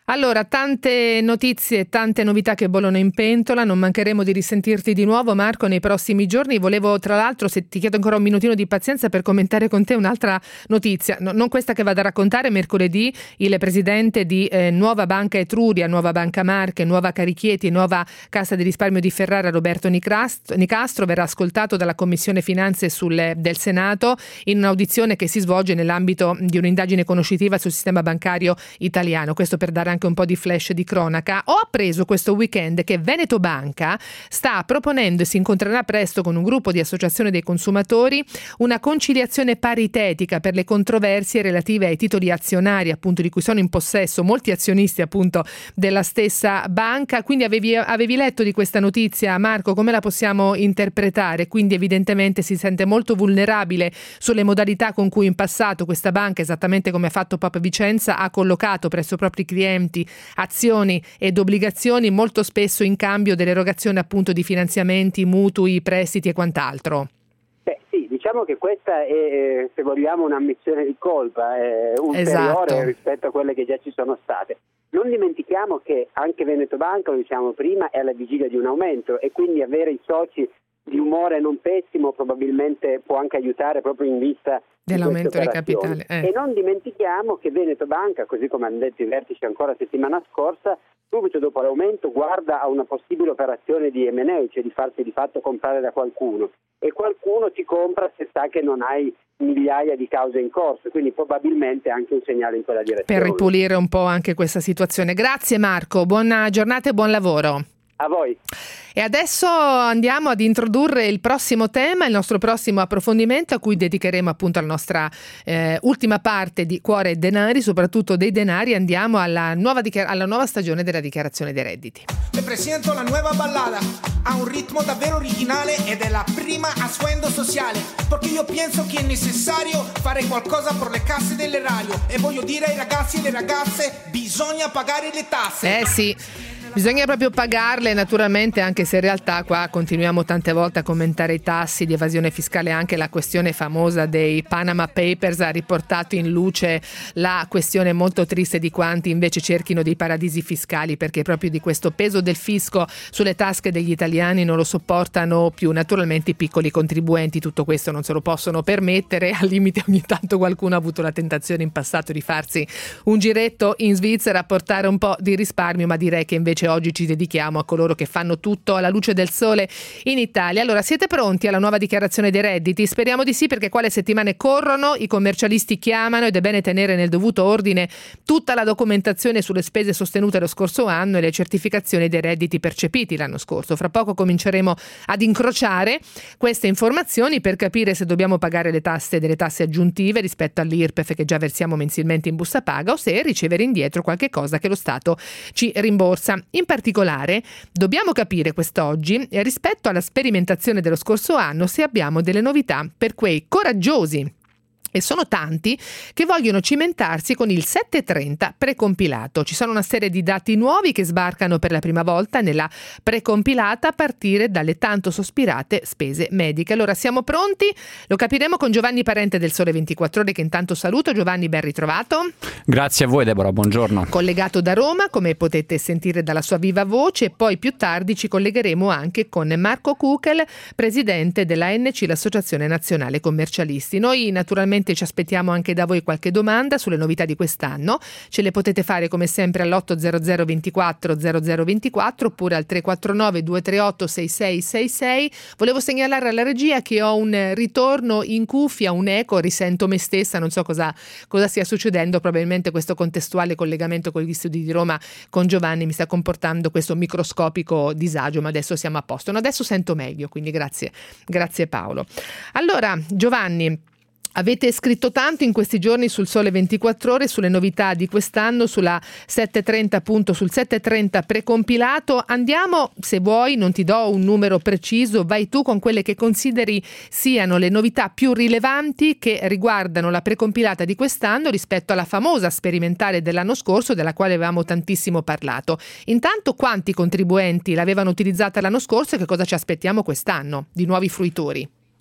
Allora, tante notizie, tante novità che bollono in pentola, non mancheremo di risentirti di nuovo, Marco, nei prossimi giorni. Volevo, tra l'altro, se ti chiedo ancora un minutino di pazienza per commentare con te un'altra notizia, no, non questa che vado a raccontare. Mercoledì il presidente di eh, Nuova Banca Etruria, Nuova Banca Marche, Nuova Carichieti e Nuova Cassa di Risparmio di Ferrara, Roberto Nicastro, verrà ascoltato dalla Commissione Finanze sul, del Senato in un'audizione che si svolge nell'ambito di un'indagine conoscitiva sul sistema bancario italiano. Questo per dare anche un po' di flash di cronaca. Ho appreso questo weekend che Veneto Banca sta proponendo e si incontrerà presto con un gruppo di associazione dei consumatori una conciliazione paritetica per le controversie relative ai titoli azionari, appunto, di cui sono in possesso molti azionisti, appunto, della stessa banca. Quindi avevi, avevi letto di questa notizia, Marco? Come la possiamo interpretare? Quindi evidentemente si sente molto vulnerabile sulle modalità con cui in passato questa banca, esattamente come ha fatto Papa Vicenza, ha collocato presso i propri clienti azioni ed obbligazioni, molto spesso in cambio dell'erogazione, appunto, di finanziamenti, mutui, prestiti e quant'altro. Beh, sì, diciamo che questa è, se vogliamo, un'ammissione di colpa è ulteriore esatto. rispetto a quelle che già ci sono state. Non dimentichiamo che anche Veneto Banca, lo diciamo prima, è alla vigilia di un aumento, e quindi avere i soci di umore non pessimo probabilmente può anche aiutare proprio in vista dell'aumento del capitale. Eh. E non dimentichiamo che Veneto Banca, così come hanno detto i vertici ancora settimana scorsa, subito dopo l'aumento guarda a una possibile operazione di M and A, cioè di farsi di fatto comprare da qualcuno, e qualcuno ti compra se sa che non hai migliaia di cause in corso, quindi probabilmente anche un segnale in quella direzione. Per ripulire un po' anche questa situazione. Grazie Marco, buona giornata e buon lavoro. A voi. E adesso andiamo ad introdurre il prossimo tema, il nostro prossimo approfondimento, a cui dedicheremo appunto la nostra eh, ultima parte di Cuore e Denari, soprattutto dei denari. Andiamo alla nuova, dichiar- alla nuova stagione della dichiarazione dei redditi. Le presento la nuova ballada, ha un ritmo davvero originale ed è la prima a sfondo sociale, perché io penso che è necessario fare qualcosa per le casse dell'erario, e voglio dire ai ragazzi e alle ragazze, bisogna pagare le tasse. Eh sì. Bisogna proprio pagarle, naturalmente, anche se in realtà qua continuiamo tante volte a commentare i tassi di evasione fiscale. Anche la questione famosa dei Panama Papers ha riportato in luce la questione molto triste di quanti invece cerchino dei paradisi fiscali, perché proprio di questo peso del fisco sulle tasche degli italiani non lo sopportano più. Naturalmente i piccoli contribuenti tutto questo non se lo possono permettere, al limite ogni tanto qualcuno ha avuto la tentazione in passato di farsi un giretto in Svizzera a portare un po' di risparmio, ma direi che invece oggi ci dedichiamo a coloro che fanno tutto alla luce del sole in Italia. Allora, siete pronti alla nuova dichiarazione dei redditi? Speriamo di sì, perché qua le settimane corrono, i commercialisti chiamano ed è bene tenere nel dovuto ordine tutta la documentazione sulle spese sostenute lo scorso anno e le certificazioni dei redditi percepiti l'anno scorso. Fra poco cominceremo ad incrociare queste informazioni per capire se dobbiamo pagare le tasse delle tasse aggiuntive rispetto all'I R P E F che già versiamo mensilmente in busta paga, o se ricevere indietro qualche cosa che lo Stato ci rimborsa. In particolare dobbiamo capire quest'oggi, rispetto alla sperimentazione dello scorso anno, se abbiamo delle novità per quei coraggiosi, e sono tanti, che vogliono cimentarsi con il settecentotrenta precompilato. Ci sono una serie di dati nuovi che sbarcano per la prima volta nella precompilata a partire dalle tanto sospirate spese mediche. Allora, siamo pronti? Lo capiremo con Giovanni Parente del Sole ventiquattro Ore, che intanto saluto. Giovanni, ben ritrovato. Grazie a voi, Deborah, buongiorno. Collegato da Roma, come potete sentire dalla sua viva voce, e poi più tardi ci collegheremo anche con Marco Kukel, presidente della A N C, l'Associazione Nazionale Commercialisti. Noi naturalmente ci aspettiamo anche da voi qualche domanda sulle novità di quest'anno. Ce le potete fare come sempre all'otto zero zero ventiquattro zero zero ventiquattro oppure al tre quattro nove due tre otto sei sei sei sei. Volevo segnalare alla regia che ho un ritorno in cuffia, un eco, risento me stessa, non so cosa, cosa stia succedendo. Probabilmente questo contestuale collegamento con gli studi di Roma con Giovanni mi sta comportando questo microscopico disagio, ma adesso siamo a posto. No, adesso sento meglio, quindi grazie, grazie Paolo. Allora, Giovanni, avete scritto tanto in questi giorni sul Sole ventiquattro Ore sulle novità di quest'anno, sulla settecentotrenta, appunto sul settecentotrenta precompilato. Andiamo, se vuoi, non ti do un numero preciso, vai tu con quelle che consideri siano le novità più rilevanti che riguardano la precompilata di quest'anno rispetto alla famosa sperimentale dell'anno scorso, della quale avevamo tantissimo parlato. Intanto, quanti contribuenti l'avevano utilizzata l'anno scorso e che cosa ci aspettiamo quest'anno di nuovi fruitori?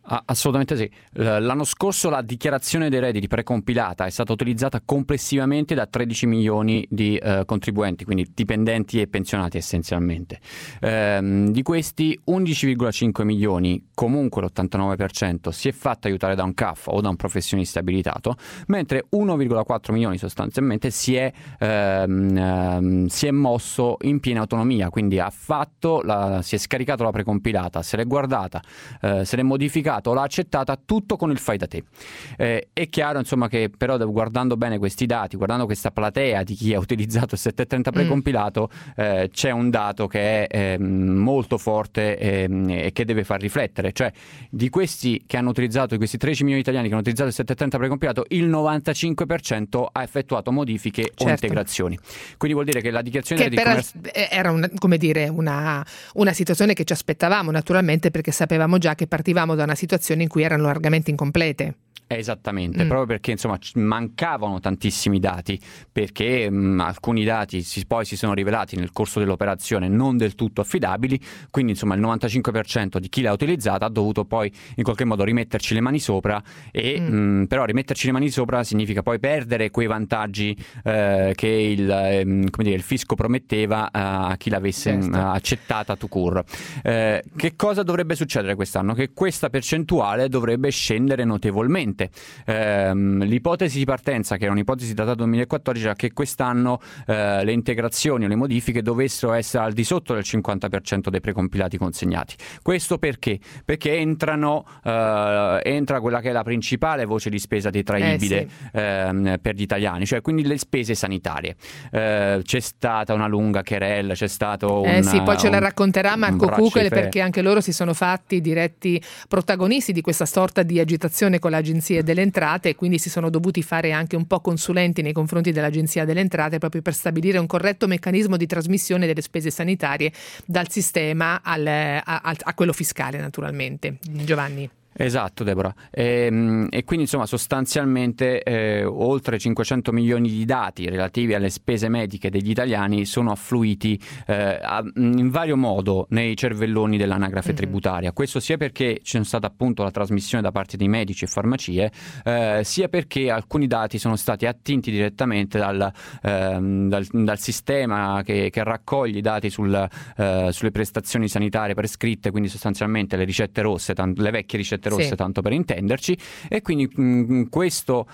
Assolutamente sì. L'anno scorso la dichiarazione dei redditi precompilata è stata utilizzata complessivamente da tredici milioni di eh, contribuenti, quindi dipendenti e pensionati essenzialmente. Ehm, di questi undici virgola cinque milioni, comunque l'ottantanove per cento, si è fatta aiutare da un C A F o da un professionista abilitato, mentre uno virgola quattro milioni sostanzialmente si è, ehm, ehm, si è mosso in piena autonomia, quindi ha fatto la, si è scaricato la precompilata, se l'è guardata, eh, se l'è modificata, l'ha accettata, tutto con il fai da te. Eh, è chiaro insomma che però guardando bene questi dati, guardando questa platea di chi ha utilizzato il settecentotrenta precompilato, mm. eh, c'è un dato che è eh, molto forte e eh, che deve far riflettere, cioè di questi che hanno utilizzato, di questi tredici milioni di italiani che hanno utilizzato il settecentotrenta precompilato, il novantacinque per cento ha effettuato modifiche certo. o integrazioni. Quindi vuol dire che la dichiarazione che di per commercio era una, come dire, una, una situazione che ci aspettavamo naturalmente, perché sapevamo già che partivamo da una situazione in cui erano largamente incomplete. Esattamente, mm. proprio perché insomma mancavano tantissimi dati, perché mh, alcuni dati si, poi si sono rivelati nel corso dell'operazione non del tutto affidabili, quindi insomma il novantacinque per cento di chi l'ha utilizzata ha dovuto poi in qualche modo rimetterci le mani sopra e mm. mh, però rimetterci le mani sopra significa poi perdere quei vantaggi eh, che il, eh, come dire, il fisco prometteva a chi l'avesse mh, accettata tout court. Eh, che cosa dovrebbe succedere quest'anno? Che questa percentuale dovrebbe scendere notevolmente. Ehm, l'ipotesi di partenza, che era un'ipotesi datata duemilaquattordici, era che quest'anno eh, le integrazioni o le modifiche dovessero essere al di sotto del cinquanta per cento dei precompilati consegnati. Questo perché? Perché entrano eh, entra quella che è la principale voce di spesa detraibile eh sì. ehm, per gli italiani, cioè quindi le spese sanitarie. Eh, c'è stata una lunga querella, c'è stato un eh sì, poi ce la un, racconterà Marco Kukel, perché anche loro si sono fatti diretti protagonisti di questa sorta di agitazione con l'agenzia delle entrate, e quindi si sono dovuti fare anche un po' consulenti nei confronti dell'Agenzia delle Entrate proprio per stabilire un corretto meccanismo di trasmissione delle spese sanitarie dal sistema al, a, a quello fiscale naturalmente. Giovanni. Esatto, Deborah. E, e quindi insomma sostanzialmente eh, oltre cinquecento milioni di dati relativi alle spese mediche degli italiani sono affluiti eh, a, in vario modo nei cervelloni dell'anagrafe mm-hmm. tributaria. Questo sia perché c'è stata appunto la trasmissione da parte di medici e farmacie, eh, sia perché alcuni dati sono stati attinti direttamente dal, ehm, dal, dal sistema che, che raccoglie i dati sul, eh, sulle prestazioni sanitarie prescritte, quindi sostanzialmente le ricette rosse, tant- le vecchie ricette rosse sì. tanto per intenderci, e quindi mh, questo,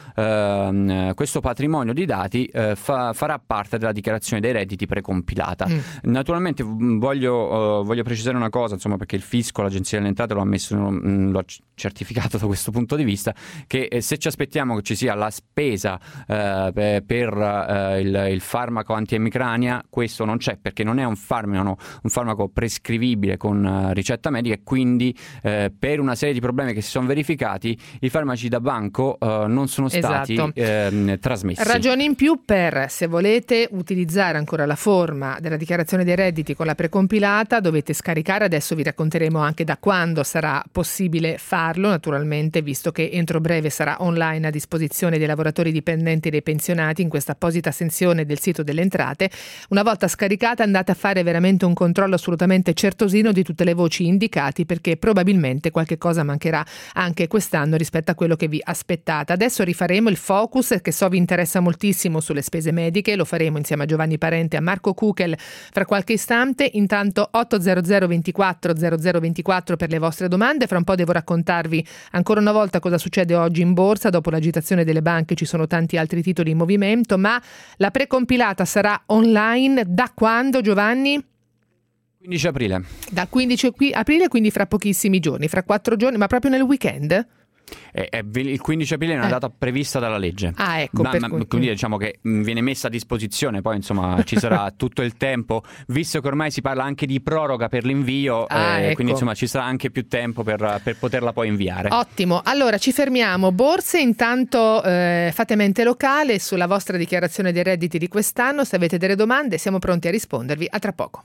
uh, questo patrimonio di dati uh, fa, farà parte della dichiarazione dei redditi precompilata. Mm. Naturalmente voglio, uh, voglio precisare una cosa, insomma, perché il fisco, l'Agenzia delle Entrate lo ha messo, mh, lo ha certificato da questo punto di vista, che eh, se ci aspettiamo che ci sia la spesa uh, per, per uh, il, il farmaco antiemicrania, questo non c'è, perché non è un farmaco, un farmaco prescrivibile con uh, ricetta medica, e quindi uh, per una serie di problemi che si sono verificati i farmaci da banco uh, non sono stati esatto. ehm, trasmessi. Ragioni in più per, se volete utilizzare ancora la forma della dichiarazione dei redditi con la precompilata, dovete scaricare, adesso vi racconteremo anche da quando sarà possibile farlo, naturalmente, visto che entro breve sarà online a disposizione dei lavoratori dipendenti e dei pensionati in questa apposita sezione del sito delle entrate. Una volta scaricata andate a fare veramente un controllo assolutamente certosino di tutte le voci indicati, perché probabilmente qualche cosa mancherà anche quest'anno rispetto a quello che vi aspettate. Adesso rifaremo il focus, che so vi interessa moltissimo, sulle spese mediche. Lo faremo insieme a Giovanni Parente e a Marco Kukel fra qualche istante. Intanto otto zero zero ventiquattro zero zero ventiquattro per le vostre domande. Fra un po' devo raccontarvi ancora una volta cosa succede oggi in borsa. Dopo l'agitazione delle banche ci sono tanti altri titoli in movimento, ma la precompilata sarà online da quando, Giovanni? quindici aprile. Dal quindici aprile, quindi fra pochissimi giorni, fra quattro giorni, ma proprio nel weekend? Eh, eh, il quindici aprile è una eh. data prevista dalla legge. Ah, ecco, ma, per ma, cui... quindi diciamo che viene messa a disposizione, poi insomma ci sarà tutto il tempo, visto che ormai si parla anche di proroga per l'invio, ah, eh, ecco. quindi insomma ci sarà anche più tempo per, per poterla poi inviare. Ottimo, allora ci fermiamo. Borse, intanto eh, fate mente locale sulla vostra dichiarazione dei redditi di quest'anno. Se avete delle domande siamo pronti a rispondervi. A tra poco.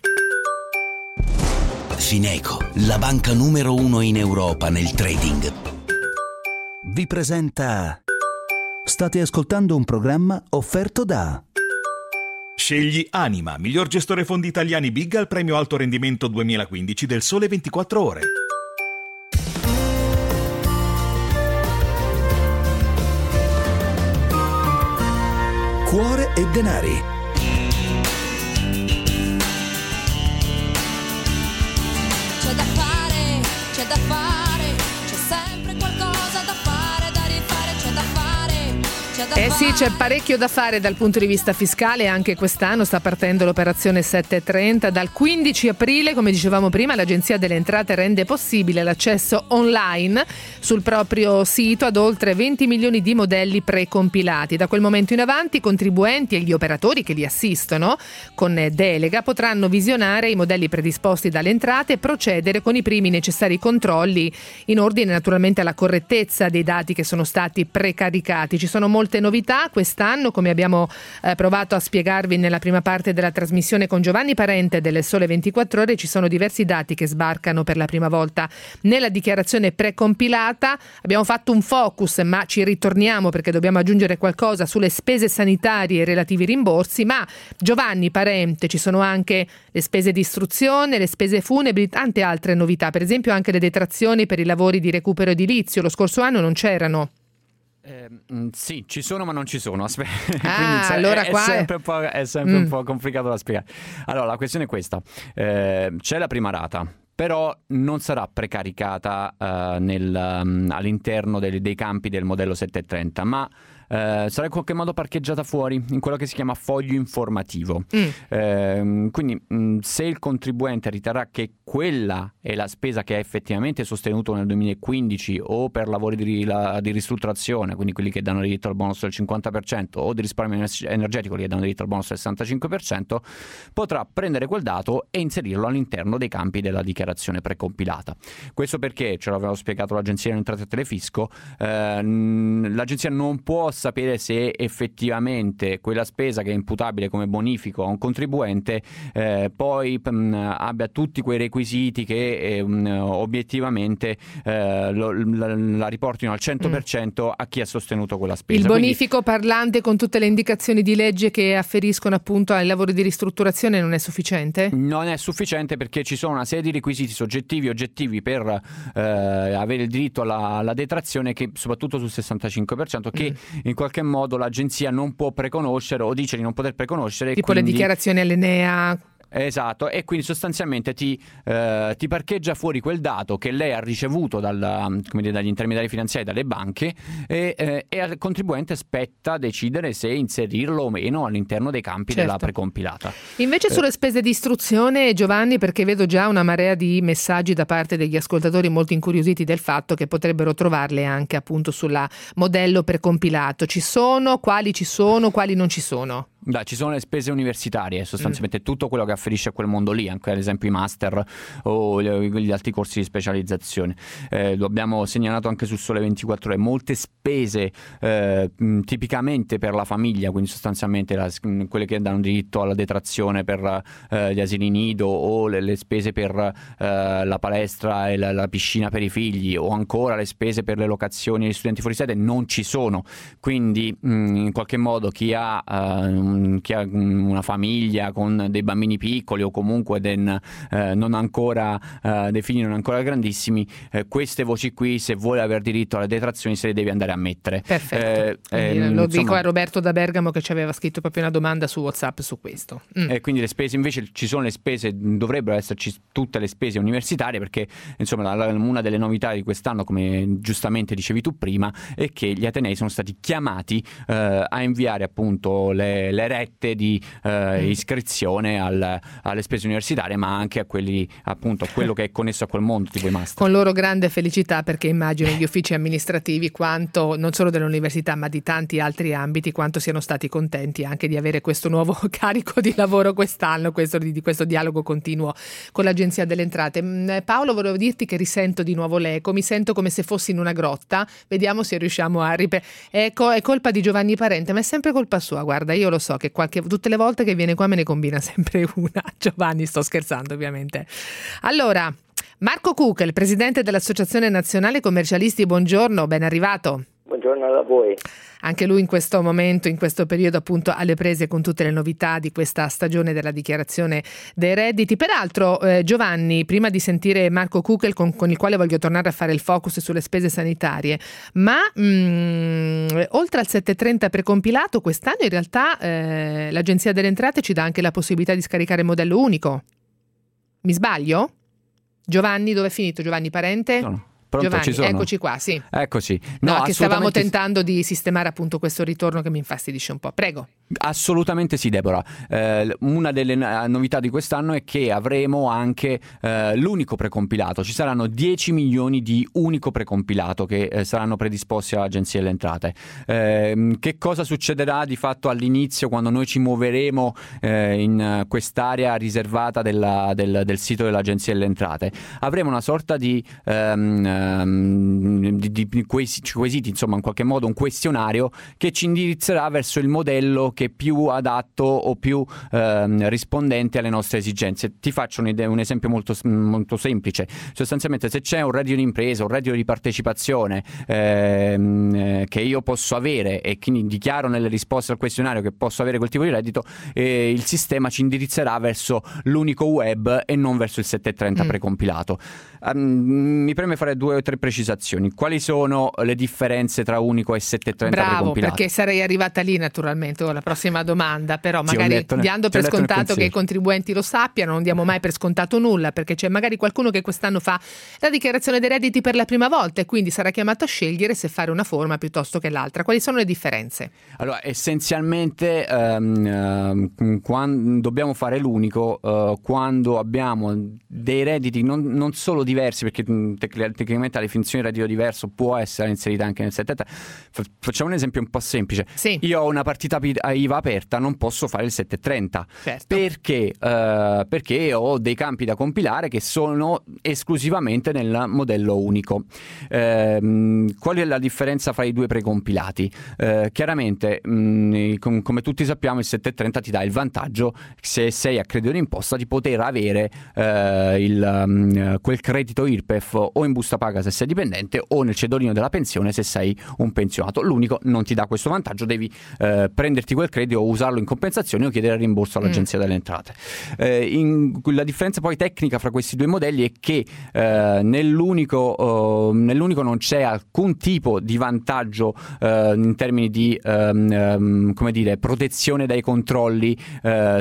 Fineco, la banca numero uno in Europa nel trading, vi presenta... State ascoltando un programma offerto da... Scegli Anima, miglior gestore fondi italiani Big al premio alto rendimento duemilaquindici del Sole ventiquattro Ore. Cuore e denari. C'è da fare, c'è da fare, c'è sempre qualcosa da fare, da rifare, c'è da fare, c'è da Eh fare. sì, c'è parecchio da fare dal punto di vista fiscale, anche quest'anno sta partendo l'operazione sette e trenta. Dal quindici aprile, come dicevamo prima, l'Agenzia delle Entrate rende possibile l'accesso online sul proprio sito ad oltre venti milioni di modelli precompilati. Da quel momento in avanti i contribuenti e gli operatori che li assistono con delega potranno visionare i modelli predisposti dalle entrate e procedere con i primi necessari controlli in ordine naturalmente alla correttezza dei dati che sono stati precaricati. Ci sono molte novità quest'anno, come abbiamo eh, provato a spiegarvi nella prima parte della trasmissione con Giovanni Parente delle Sole ventiquattro Ore. Ci sono diversi dati che sbarcano per la prima volta nella dichiarazione precompilata. Abbiamo fatto un focus, ma ci ritorniamo perché dobbiamo aggiungere qualcosa sulle spese sanitarie e relativi rimborsi. Ma Giovanni Parente, ci sono anche le spese di istruzione, le spese funebri, tante altre novità, per esempio anche le detrazioni per i lavori di recupero edilizio. Lo scorso anno non c'erano. Eh, sì, ci sono ma non ci sono. Aspe- Ah, Quindi se- allora è, qua è è- sempre, un po', è sempre Mm. un po' complicato da spiegare. Allora, la questione è questa. Eh, c'è la prima rata, però non sarà precaricata eh, nel, um, all'interno dei, dei campi del modello settecentotrenta, ma eh, sarà in qualche modo parcheggiata fuori in quello che si chiama foglio informativo. Mm. Eh, quindi mh, se il contribuente riterrà che quella è la spesa che ha effettivamente sostenuto nel duemilaquindici o per lavori di, la, di ristrutturazione, quindi quelli che danno diritto al bonus del cinquanta per cento, o di risparmio energetico, quelli che danno diritto al bonus del sessantacinque per cento, potrà prendere quel dato e inserirlo all'interno dei campi della dichiarazione precompilata. Questo perché, ce l'aveva spiegato l'Agenzia delle Entrate e Telefisco, ehm, l'agenzia non può sapere se effettivamente quella spesa che è imputabile come bonifico a un contribuente eh, poi mh, abbia tutti quei requisiti che eh, mh, obiettivamente eh, lo, la, la riportino al cento per cento a chi ha sostenuto quella spesa. Il Quindi, bonifico parlante con tutte le indicazioni di legge che afferiscono appunto ai lavori di ristrutturazione non è sufficiente? non è sufficiente perché ci sono una serie di requisiti soggettivi e oggettivi per eh, avere il diritto alla, alla detrazione, che soprattutto sul sessantacinque per cento, che Mm. in qualche modo l'agenzia non può preconoscere o dice di non poter preconoscere. Tipo quindi... le dichiarazioni all'Enea. Esatto, e quindi sostanzialmente ti, eh, ti parcheggia fuori quel dato che lei ha ricevuto dal, come dire, dagli intermediari finanziari, dalle banche, e, eh, e al contribuente spetta decidere se inserirlo o meno all'interno dei campi Certo. della precompilata. Invece Eh, sulle spese di istruzione, Giovanni, perché vedo già una marea di messaggi da parte degli ascoltatori molto incuriositi del fatto che potrebbero trovarle anche appunto sul modello precompilato. Ci sono? Quali ci sono? Quali non ci sono? Dai, ci sono le spese universitarie, sostanzialmente mm. tutto quello che afferisce a quel mondo lì, anche ad esempio i master o gli, gli altri corsi di specializzazione. Eh, lo abbiamo segnalato anche su Sole ventiquattro Ore, molte spese eh, tipicamente per la famiglia, quindi sostanzialmente la, quelle che danno diritto alla detrazione per eh, gli asili nido, o le, le spese per eh, la palestra e la, la piscina per i figli, o ancora le spese per le locazioni agli studenti fuori sede, non ci sono. Quindi mh, in qualche modo chi ha eh, chi ha una famiglia con dei bambini piccoli o comunque den, eh, non ancora eh, dei figli non ancora grandissimi, eh, queste voci qui, se vuole aver diritto alle detrazioni, se le devi andare a mettere. Perfetto. Eh, Quindi ehm, lo insomma, dico a Roberto da Bergamo che ci aveva scritto proprio una domanda su WhatsApp su questo. Mm. E quindi le spese, invece ci sono le spese, dovrebbero esserci tutte le spese universitarie, perché insomma la, una delle novità di quest'anno, come giustamente dicevi tu prima, è che gli atenei sono stati chiamati eh, a inviare appunto le, le rette di eh, Mm. iscrizione al, alle spese universitarie, ma anche a quelli appunto a quello che è connesso a quel mondo, tipo i master. Con loro grande felicità, perché immagino gli uffici amministrativi, quanto non solo dell'università ma di tanti altri ambiti, quanto siano stati contenti anche di avere questo nuovo carico di lavoro quest'anno, questo, di, di questo dialogo continuo con l'Agenzia delle Entrate. Mm, Paolo, volevo dirti che risento di nuovo l'eco, mi sento come se fossi in una grotta, vediamo se riusciamo a ripetere. Ecco, è colpa di Giovanni Parente, ma è sempre colpa sua, guarda, io lo so che qualche, tutte le volte che viene qua me ne combina sempre una. Giovanni, sto scherzando ovviamente. Allora, Marco Cucca, il presidente dell'Associazione Nazionale Commercialisti, buongiorno, ben arrivato. buongiorno a voi. Anche lui in questo momento, in questo periodo appunto alle prese con tutte le novità di questa stagione della dichiarazione dei redditi. Peraltro eh, Giovanni, prima di sentire Marco Kukel con, con il quale voglio tornare a fare il focus sulle spese sanitarie, ma mh, oltre al settecentotrenta precompilato quest'anno in realtà eh, l'Agenzia delle Entrate ci dà anche la possibilità di scaricare il modello unico. Mi sbaglio? Giovanni, dove è finito Giovanni Parente? No. Pronto, Giovanni, ci sono? Eccoci qua, sì. Eccoci. No, No, che stavamo assolutamente tentando di sistemare appunto questo ritorno che mi infastidisce un po'. Prego. Assolutamente sì, Deborah. Eh, una delle novità di quest'anno è che avremo anche eh, l'unico precompilato. Ci saranno dieci milioni di unico precompilato che eh, saranno predisposti all'Agenzia delle Entrate. Eh, che cosa succederà di fatto all'inizio quando noi ci muoveremo eh, in quest'area riservata della, del, del sito dell'Agenzia delle Entrate? Avremo una sorta di, ehm, di, di quesiti, insomma, in qualche modo un questionario che ci indirizzerà verso il modello che è più adatto o più ehm, rispondente alle nostre esigenze. Ti faccio un'idea, un esempio molto, molto semplice. Sostanzialmente, se c'è un reddito d'impresa, un reddito di partecipazione ehm, eh, che io posso avere e quindi dichiaro nelle risposte al questionario che posso avere quel tipo di reddito, eh, il sistema ci indirizzerà verso l'unico web e non verso il settecentotrenta mm. precompilato. Um, mi preme fare due o tre precisazioni. Quali sono le differenze tra unico e settecentotrenta Bravo, precompilato? perché sarei arrivata lì naturalmente con la prossima domanda, però Sì, magari letto, dando per scontato che i consiglio. contribuenti lo sappiano, non diamo mai per scontato nulla, perché c'è magari qualcuno che quest'anno fa la dichiarazione dei redditi per la prima volta e quindi sarà chiamato a scegliere se fare una forma piuttosto che l'altra. Quali sono le differenze? Allora, essenzialmente ehm, ehm, quando dobbiamo fare l'unico eh, quando abbiamo dei redditi non, non solo diversi, perché mh, tec- tecnicamente la definizione di reddito diverso può essere inserita anche nel settecentotrenta. F- facciamo un esempio un po' semplice. Sì. Io ho una partita I V A aperta, non posso fare il settecentotrenta. Certo. Perché? Eh, perché ho dei campi da compilare che sono esclusivamente nel modello unico. Eh, qual è la differenza fra i due precompilati? Eh, chiaramente, mh, com- come tutti sappiamo, il settecentotrenta ti dà il vantaggio, se sei a credito d'imposta, di poter avere eh, il, um, quel credito I R P E F o in busta paga se sei dipendente o nel cedolino della pensione se sei un pensionato. L'unico non ti dà questo vantaggio, devi eh, prenderti quel credito o usarlo in compensazione o chiedere il rimborso all'Agenzia mm. delle Entrate. Eh, in, la differenza poi tecnica fra questi due modelli è che eh, nell'unico, eh, nell'unico non c'è alcun tipo di vantaggio eh, in termini di ehm, come dire, protezione dai controlli eh,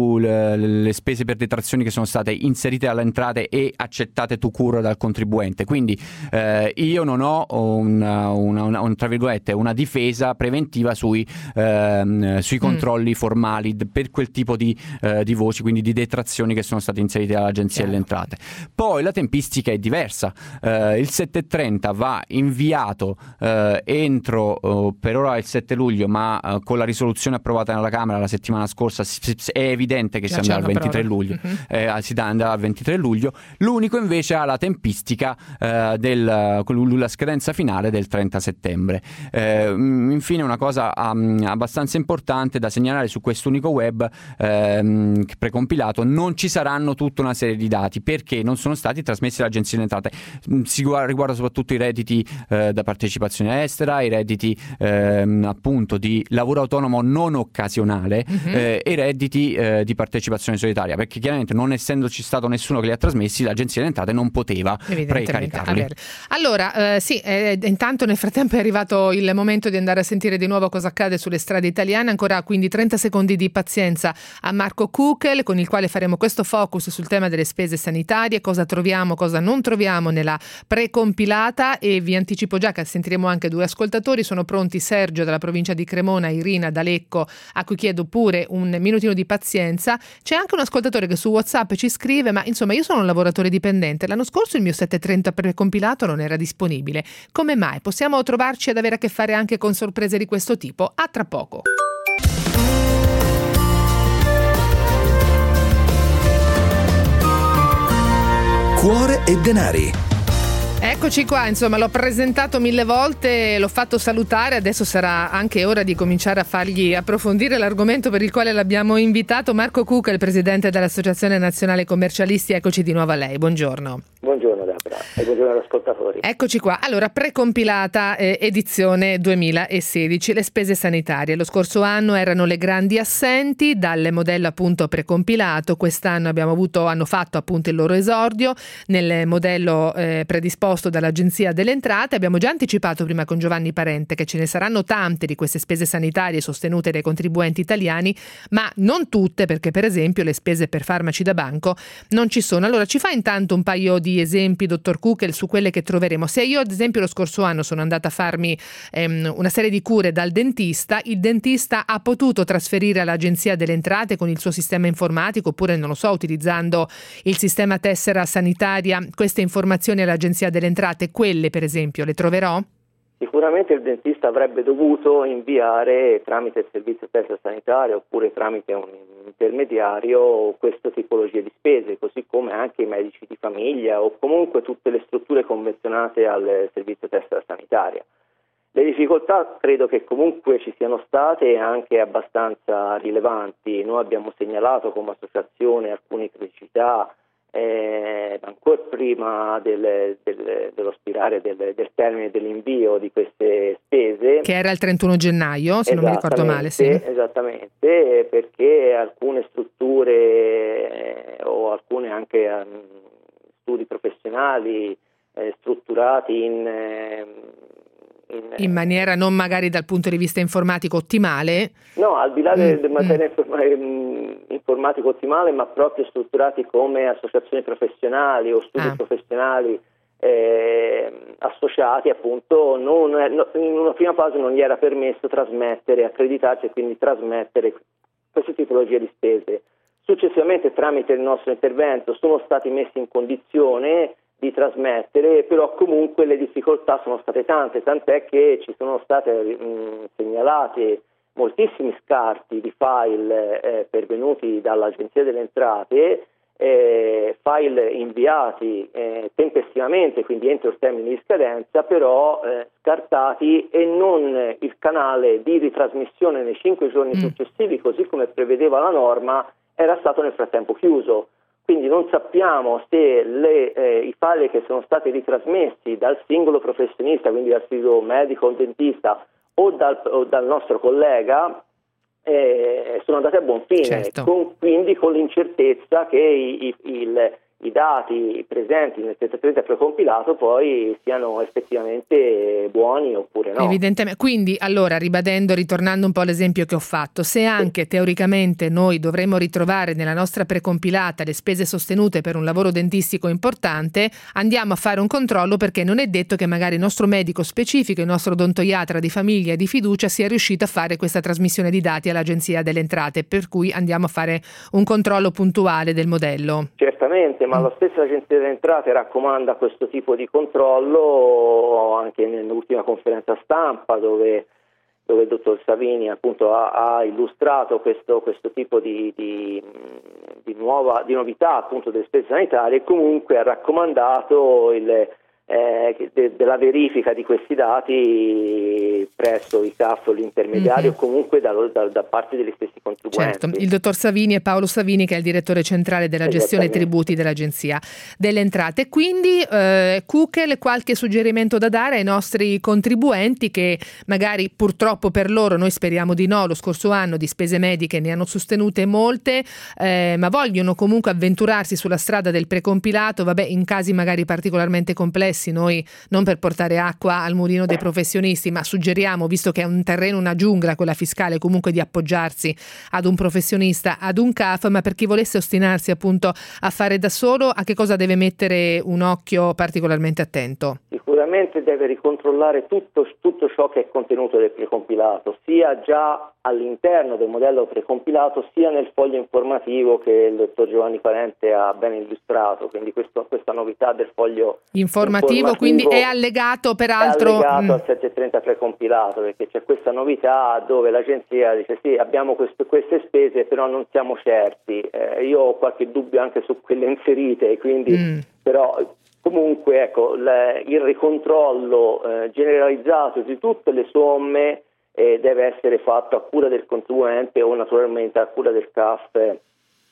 sulle spese per detrazioni che sono state inserite alle entrate e accettate to cure dal contribuente. Quindi eh, io non ho una, una, una, un, tra virgolette, una difesa preventiva sui, ehm, sui controlli mm. formali per quel tipo di, eh, di voci, quindi di detrazioni che sono state inserite dall'Agenzia delle Entrate. Poi la tempistica è diversa. Eh, il settecentotrenta va inviato eh, entro eh, per ora il sette luglio, ma eh, con la risoluzione approvata nella Camera la settimana scorsa si, si, è evidente che si andrà al ventitré luglio. Mm-hmm. Eh, si andrà al ventitré luglio. L'unico invece ha la tempistica eh, del la scadenza finale del trenta settembre. Eh, infine una cosa um, abbastanza importante da segnalare su quest'unico web ehm, precompilato: non ci saranno tutta una serie di dati perché non sono stati trasmessi all'Agenzia delle Entrate. Si riguarda soprattutto i redditi eh, da partecipazione estera, i redditi ehm, appunto di lavoro autonomo non occasionale mm-hmm. eh, e i redditi eh, di partecipazione solitaria, perché chiaramente non essendoci stato nessuno che li ha trasmessi, l'Agenzia delle Entrate non poteva precaricarli. Allora, eh, sì, eh, intanto nel frattempo è arrivato il momento di andare a sentire di nuovo cosa accade sulle strade italiane. Ancora quindi trenta secondi di pazienza a Marco Kukel, con il quale faremo questo focus sul tema delle spese sanitarie, cosa troviamo, cosa non troviamo nella precompilata, e vi anticipo già che sentiremo anche due ascoltatori. Sono pronti Sergio dalla provincia di Cremona, Irina da Lecco, a cui chiedo pure un minutino di pazienza. C'è anche un ascoltatore che su WhatsApp ci scrive: ma insomma, io sono un lavoratore dipendente, l'anno scorso il mio settecentotrenta precompilato non era disponibile. Come mai? Possiamo trovarci ad avere a che fare anche con sorprese di questo tipo? A tra poco. Cuore e denari. Eccoci qua, insomma, l'ho presentato mille volte, l'ho fatto salutare, adesso sarà anche ora di cominciare a fargli approfondire l'argomento per il quale l'abbiamo invitato. Marco Kukel, presidente dell'Associazione Nazionale Commercialisti, eccoci di nuovo a lei, buongiorno. Buongiorno Debra e buongiorno agli ascoltatori. Eccoci qua. Allora, precompilata eh, edizione duemilasedici, le spese sanitarie. Lo scorso anno erano le grandi assenti dal modello appunto precompilato. Quest'anno abbiamo avuto, hanno fatto appunto il loro esordio nel modello eh, predisposto dall'Agenzia delle Entrate. Abbiamo già anticipato prima con Giovanni Parente che ce ne saranno tante di queste spese sanitarie sostenute dai contribuenti italiani, ma non tutte, perché per esempio le spese per farmaci da banco non ci sono. Allora, ci fa intanto un paio di esempi, dottor Kukel, su quelle che troveremo. Se io ad esempio lo scorso anno sono andata a farmi ehm, una serie di cure dal dentista, il dentista ha potuto trasferire all'Agenzia delle Entrate con il suo sistema informatico, oppure non lo so, utilizzando il sistema tessera sanitaria, queste informazioni all'Agenzia delle Entrate, quelle per esempio le troverò? Sicuramente il dentista avrebbe dovuto inviare tramite il servizio tessera sanitario oppure tramite un intermediario questa tipologia di spese, così come anche i medici di famiglia o comunque tutte le strutture convenzionate al servizio tessera sanitaria. Le difficoltà credo che comunque ci siano state anche abbastanza rilevanti. Noi abbiamo segnalato come associazione alcune criticità Eh, ancora prima del, del, dello spirare del, del termine dell'invio di queste spese, che era il trentuno gennaio, se non mi ricordo male, sì. Esattamente, perché alcune strutture eh, o alcune anche eh, studi professionali eh, strutturati in, eh, in in maniera non magari dal punto di vista informatico ottimale. No, al di là del, mm, del materia mm. inform- informatico ottimale, ma proprio strutturati come associazioni professionali o studi ah. professionali eh, associati, appunto, non, no, in una prima fase non gli era permesso trasmettere, accreditarsi e quindi trasmettere queste tipologie di spese. Successivamente, tramite il nostro intervento, sono stati messi in condizione di trasmettere, però comunque le difficoltà sono state tante, tant'è che ci sono state mh, segnalate moltissimi scarti di file eh, pervenuti dall'Agenzia delle Entrate, eh, file inviati eh, tempestivamente, quindi entro il termine di scadenza, però eh, scartati e non il canale di ritrasmissione nei cinque giorni mm. successivi, così come prevedeva la norma, era stato nel frattempo chiuso. Quindi non sappiamo se le, eh, i file che sono stati ritrasmessi dal singolo professionista, quindi dal sito medico o dentista, o dal, o dal nostro collega, eh, sono andati a buon fine, certo. con, quindi con l'incertezza che i, i, il, i dati presenti nel trenta precompilato poi siano effettivamente buoni oppure no. Evidentemente. Quindi, allora, ribadendo, ritornando un po' all'esempio che ho fatto, se anche teoricamente noi dovremmo ritrovare nella nostra precompilata le spese sostenute per un lavoro dentistico importante, andiamo a fare un controllo, perché non è detto che magari il nostro medico specifico, il nostro odontoiatra di famiglia e di fiducia sia riuscito a fare questa trasmissione di dati all'Agenzia delle Entrate, per cui andiamo a fare un controllo puntuale del modello. Certamente, ma la stessa Agenzia delle Entrate raccomanda questo tipo di controllo anche nell'ultima conferenza stampa dove, dove il dottor Savini appunto ha, ha illustrato questo, questo tipo di, di, di, nuova, di novità appunto delle spese sanitarie, e comunque ha raccomandato il, eh, de, della verifica di questi dati presso i C A F o l'intermediario, mm-hmm. comunque da, da, da parte degli stessi contribuenti. Certo, il dottor Savini è Paolo Savini, che è il direttore centrale della gestione tributi dell'Agenzia delle Entrate. Quindi eh, Kukel, qualche suggerimento da dare ai nostri contribuenti che magari purtroppo per loro, noi speriamo di no, lo scorso anno di spese mediche ne hanno sostenute molte, eh, ma vogliono comunque avventurarsi sulla strada del precompilato, vabbè, in casi magari particolarmente complessi. Noi non per portare acqua al mulino dei professionisti, ma suggeriamo, visto che è un terreno, una giungla quella fiscale, comunque di appoggiarsi ad un professionista, ad un C A F, ma per chi volesse ostinarsi appunto a fare da solo, a che cosa deve mettere un occhio particolarmente attento? Sicuramente deve ricontrollare tutto, tutto ciò che è contenuto del precompilato, sia già all'interno del modello precompilato, sia nel foglio informativo che il dottor Giovanni Parente ha ben illustrato. Quindi questo, questa novità del foglio informativo, informativo quindi è allegato peraltro è allegato mm. al settecentotrenta precompilato, perché c'è questa novità dove l'agenzia dice sì, abbiamo questo, queste spese, però non siamo certi. Eh, io ho qualche dubbio anche su quelle inserite, quindi mm. però comunque ecco le, il ricontrollo eh, generalizzato di tutte le somme eh, deve essere fatto a cura del contribuente o naturalmente a cura del C A F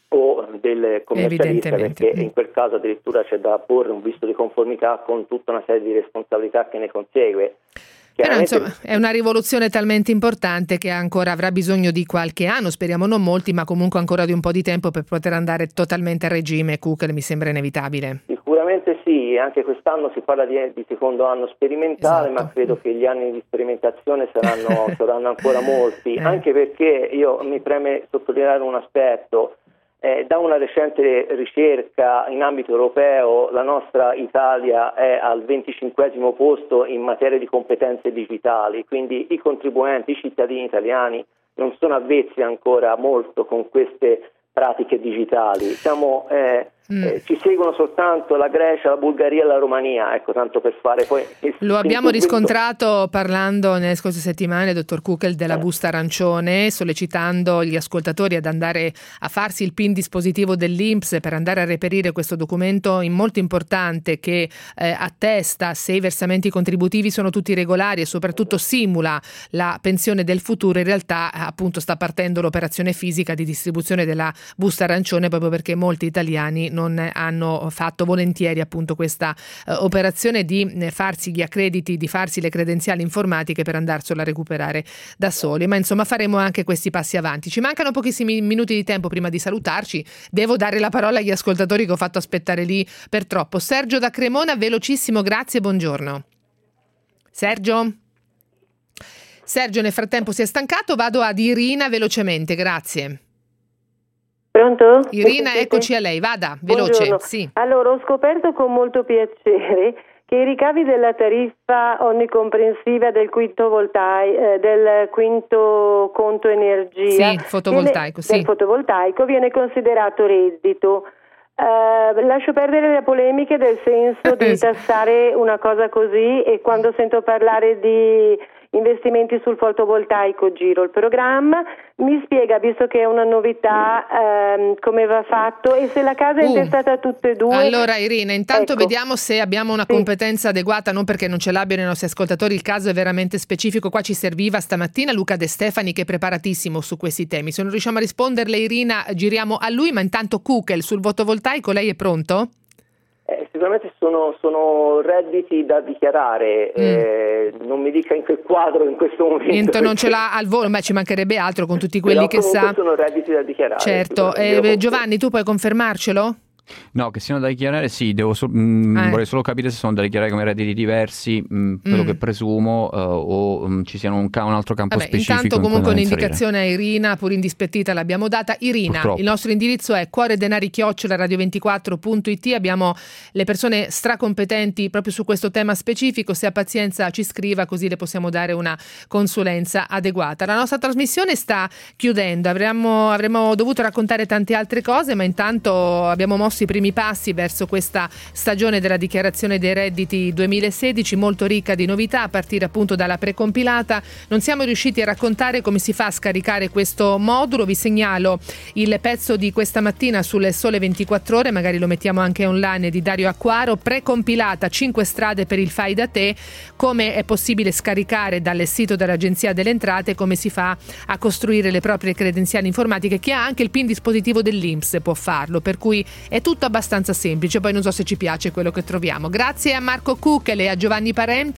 o del commercialista, perché in quel caso addirittura c'è da porre un visto di conformità con tutta una serie di responsabilità che ne consegue. Però insomma è una rivoluzione talmente importante che ancora avrà bisogno di qualche anno, speriamo non molti, ma comunque ancora di un po' di tempo per poter andare totalmente a regime. Kukl, mi sembra inevitabile. Sicuramente sì, anche quest'anno si parla di, di secondo anno sperimentale, esatto. Ma credo che gli anni di sperimentazione saranno, saranno ancora molti, eh. anche perché io mi preme sottolineare un aspetto. Eh, da una recente ricerca in ambito europeo la nostra Italia è al venticinquesimo posto in materia di competenze digitali, quindi i contribuenti, i cittadini italiani non sono avvezzi ancora molto con queste pratiche digitali. Siamo, eh, mm. eh, ci seguono soltanto la Grecia, la Bulgaria e la Romania, ecco, tanto per fare poi... Lo abbiamo riscontrato parlando nelle scorse settimane, dottor Kukl, della eh. busta arancione, sollecitando gli ascoltatori ad andare a farsi il PIN dispositivo dell'I N P S per andare a reperire questo documento molto importante che eh, attesta se i versamenti contributivi sono tutti regolari e soprattutto simula la pensione del futuro. In realtà appunto sta partendo l'operazione fisica di distribuzione della busta arancione, proprio perché molti italiani non hanno fatto volentieri appunto questa eh, operazione di eh, farsi gli accrediti, di farsi le credenziali informatiche per andarselo a recuperare da soli. Ma insomma faremo anche questi passi avanti. Ci mancano pochissimi minuti di tempo prima di salutarci. Devo dare la parola agli ascoltatori che ho fatto aspettare lì per troppo. Sergio da Cremona, velocissimo, grazie, buongiorno. Sergio? Sergio nel frattempo si è stancato, vado ad Irina velocemente, grazie. Pronto? Irina, eccoci a lei, vada, veloce. Sì. Allora, ho scoperto con molto piacere che i ricavi della tariffa onnicomprensiva del quinto, voltai, eh, del quinto conto energia, sì, fotovoltaico, viene, sì. del fotovoltaico viene considerato reddito. Uh, lascio perdere le polemiche del senso di tassare una cosa così, e quando sento parlare di investimenti sul fotovoltaico giro il programma. Mi spiega, visto che è una novità, ehm, come va fatto e se la casa è uh, intestata a tutte e due. Allora Irina, intanto ecco. vediamo se abbiamo una sì. competenza adeguata, non perché non ce l'abbiano i nostri ascoltatori, il caso è veramente specifico. Qua ci serviva stamattina Luca De Stefani, che è preparatissimo su questi temi. Se non riusciamo a risponderle, Irina, giriamo a lui, ma intanto Kukl sul fotovoltaico, lei è pronto? Eh, sicuramente sono, sono redditi da dichiarare, mm. eh, non mi dica in che quadro in questo momento. Niente, non ce l'ha al volo, ma ci mancherebbe altro con tutti quelli Però che sa. Sono redditi da dichiarare. Certo, eh, Giovanni, tu puoi confermarcelo? No, che siano da dichiarare sì, devo so- mh, eh. vorrei solo capire se sono da dichiarare come redditi diversi, mh, quello mm. che presumo, uh, o mh, ci siano un, ca- un altro campo Vabbè, specifico. Intanto comunque in un'indicazione a Irina, pur indispettita, l'abbiamo data. Irina, Purtroppo. Il nostro indirizzo è cuore denari chiocciola radio ventiquattro punto it, abbiamo le persone stracompetenti proprio su questo tema specifico, se ha pazienza ci scriva, così le possiamo dare una consulenza adeguata. La nostra trasmissione sta chiudendo, avremmo, avremmo dovuto raccontare tante altre cose, ma intanto abbiamo mosso i primi passi verso questa stagione della dichiarazione dei redditi duemilasedici, molto ricca di novità, a partire appunto dalla precompilata. Non siamo riusciti a raccontare come si fa a scaricare questo modulo, vi segnalo il pezzo di questa mattina sul Sole ventiquattro Ore, magari lo mettiamo anche online, di Dario Acquaro, precompilata cinque strade per il fai da te, come è possibile scaricare dal sito dell'Agenzia delle Entrate, come si fa a costruire le proprie credenziali informatiche. Chi ha anche il PIN dispositivo dell'I N P S può farlo, per cui è tutto abbastanza semplice, poi non so se ci piace quello che troviamo. Grazie a Marco Kukl e a Giovanni Parenti.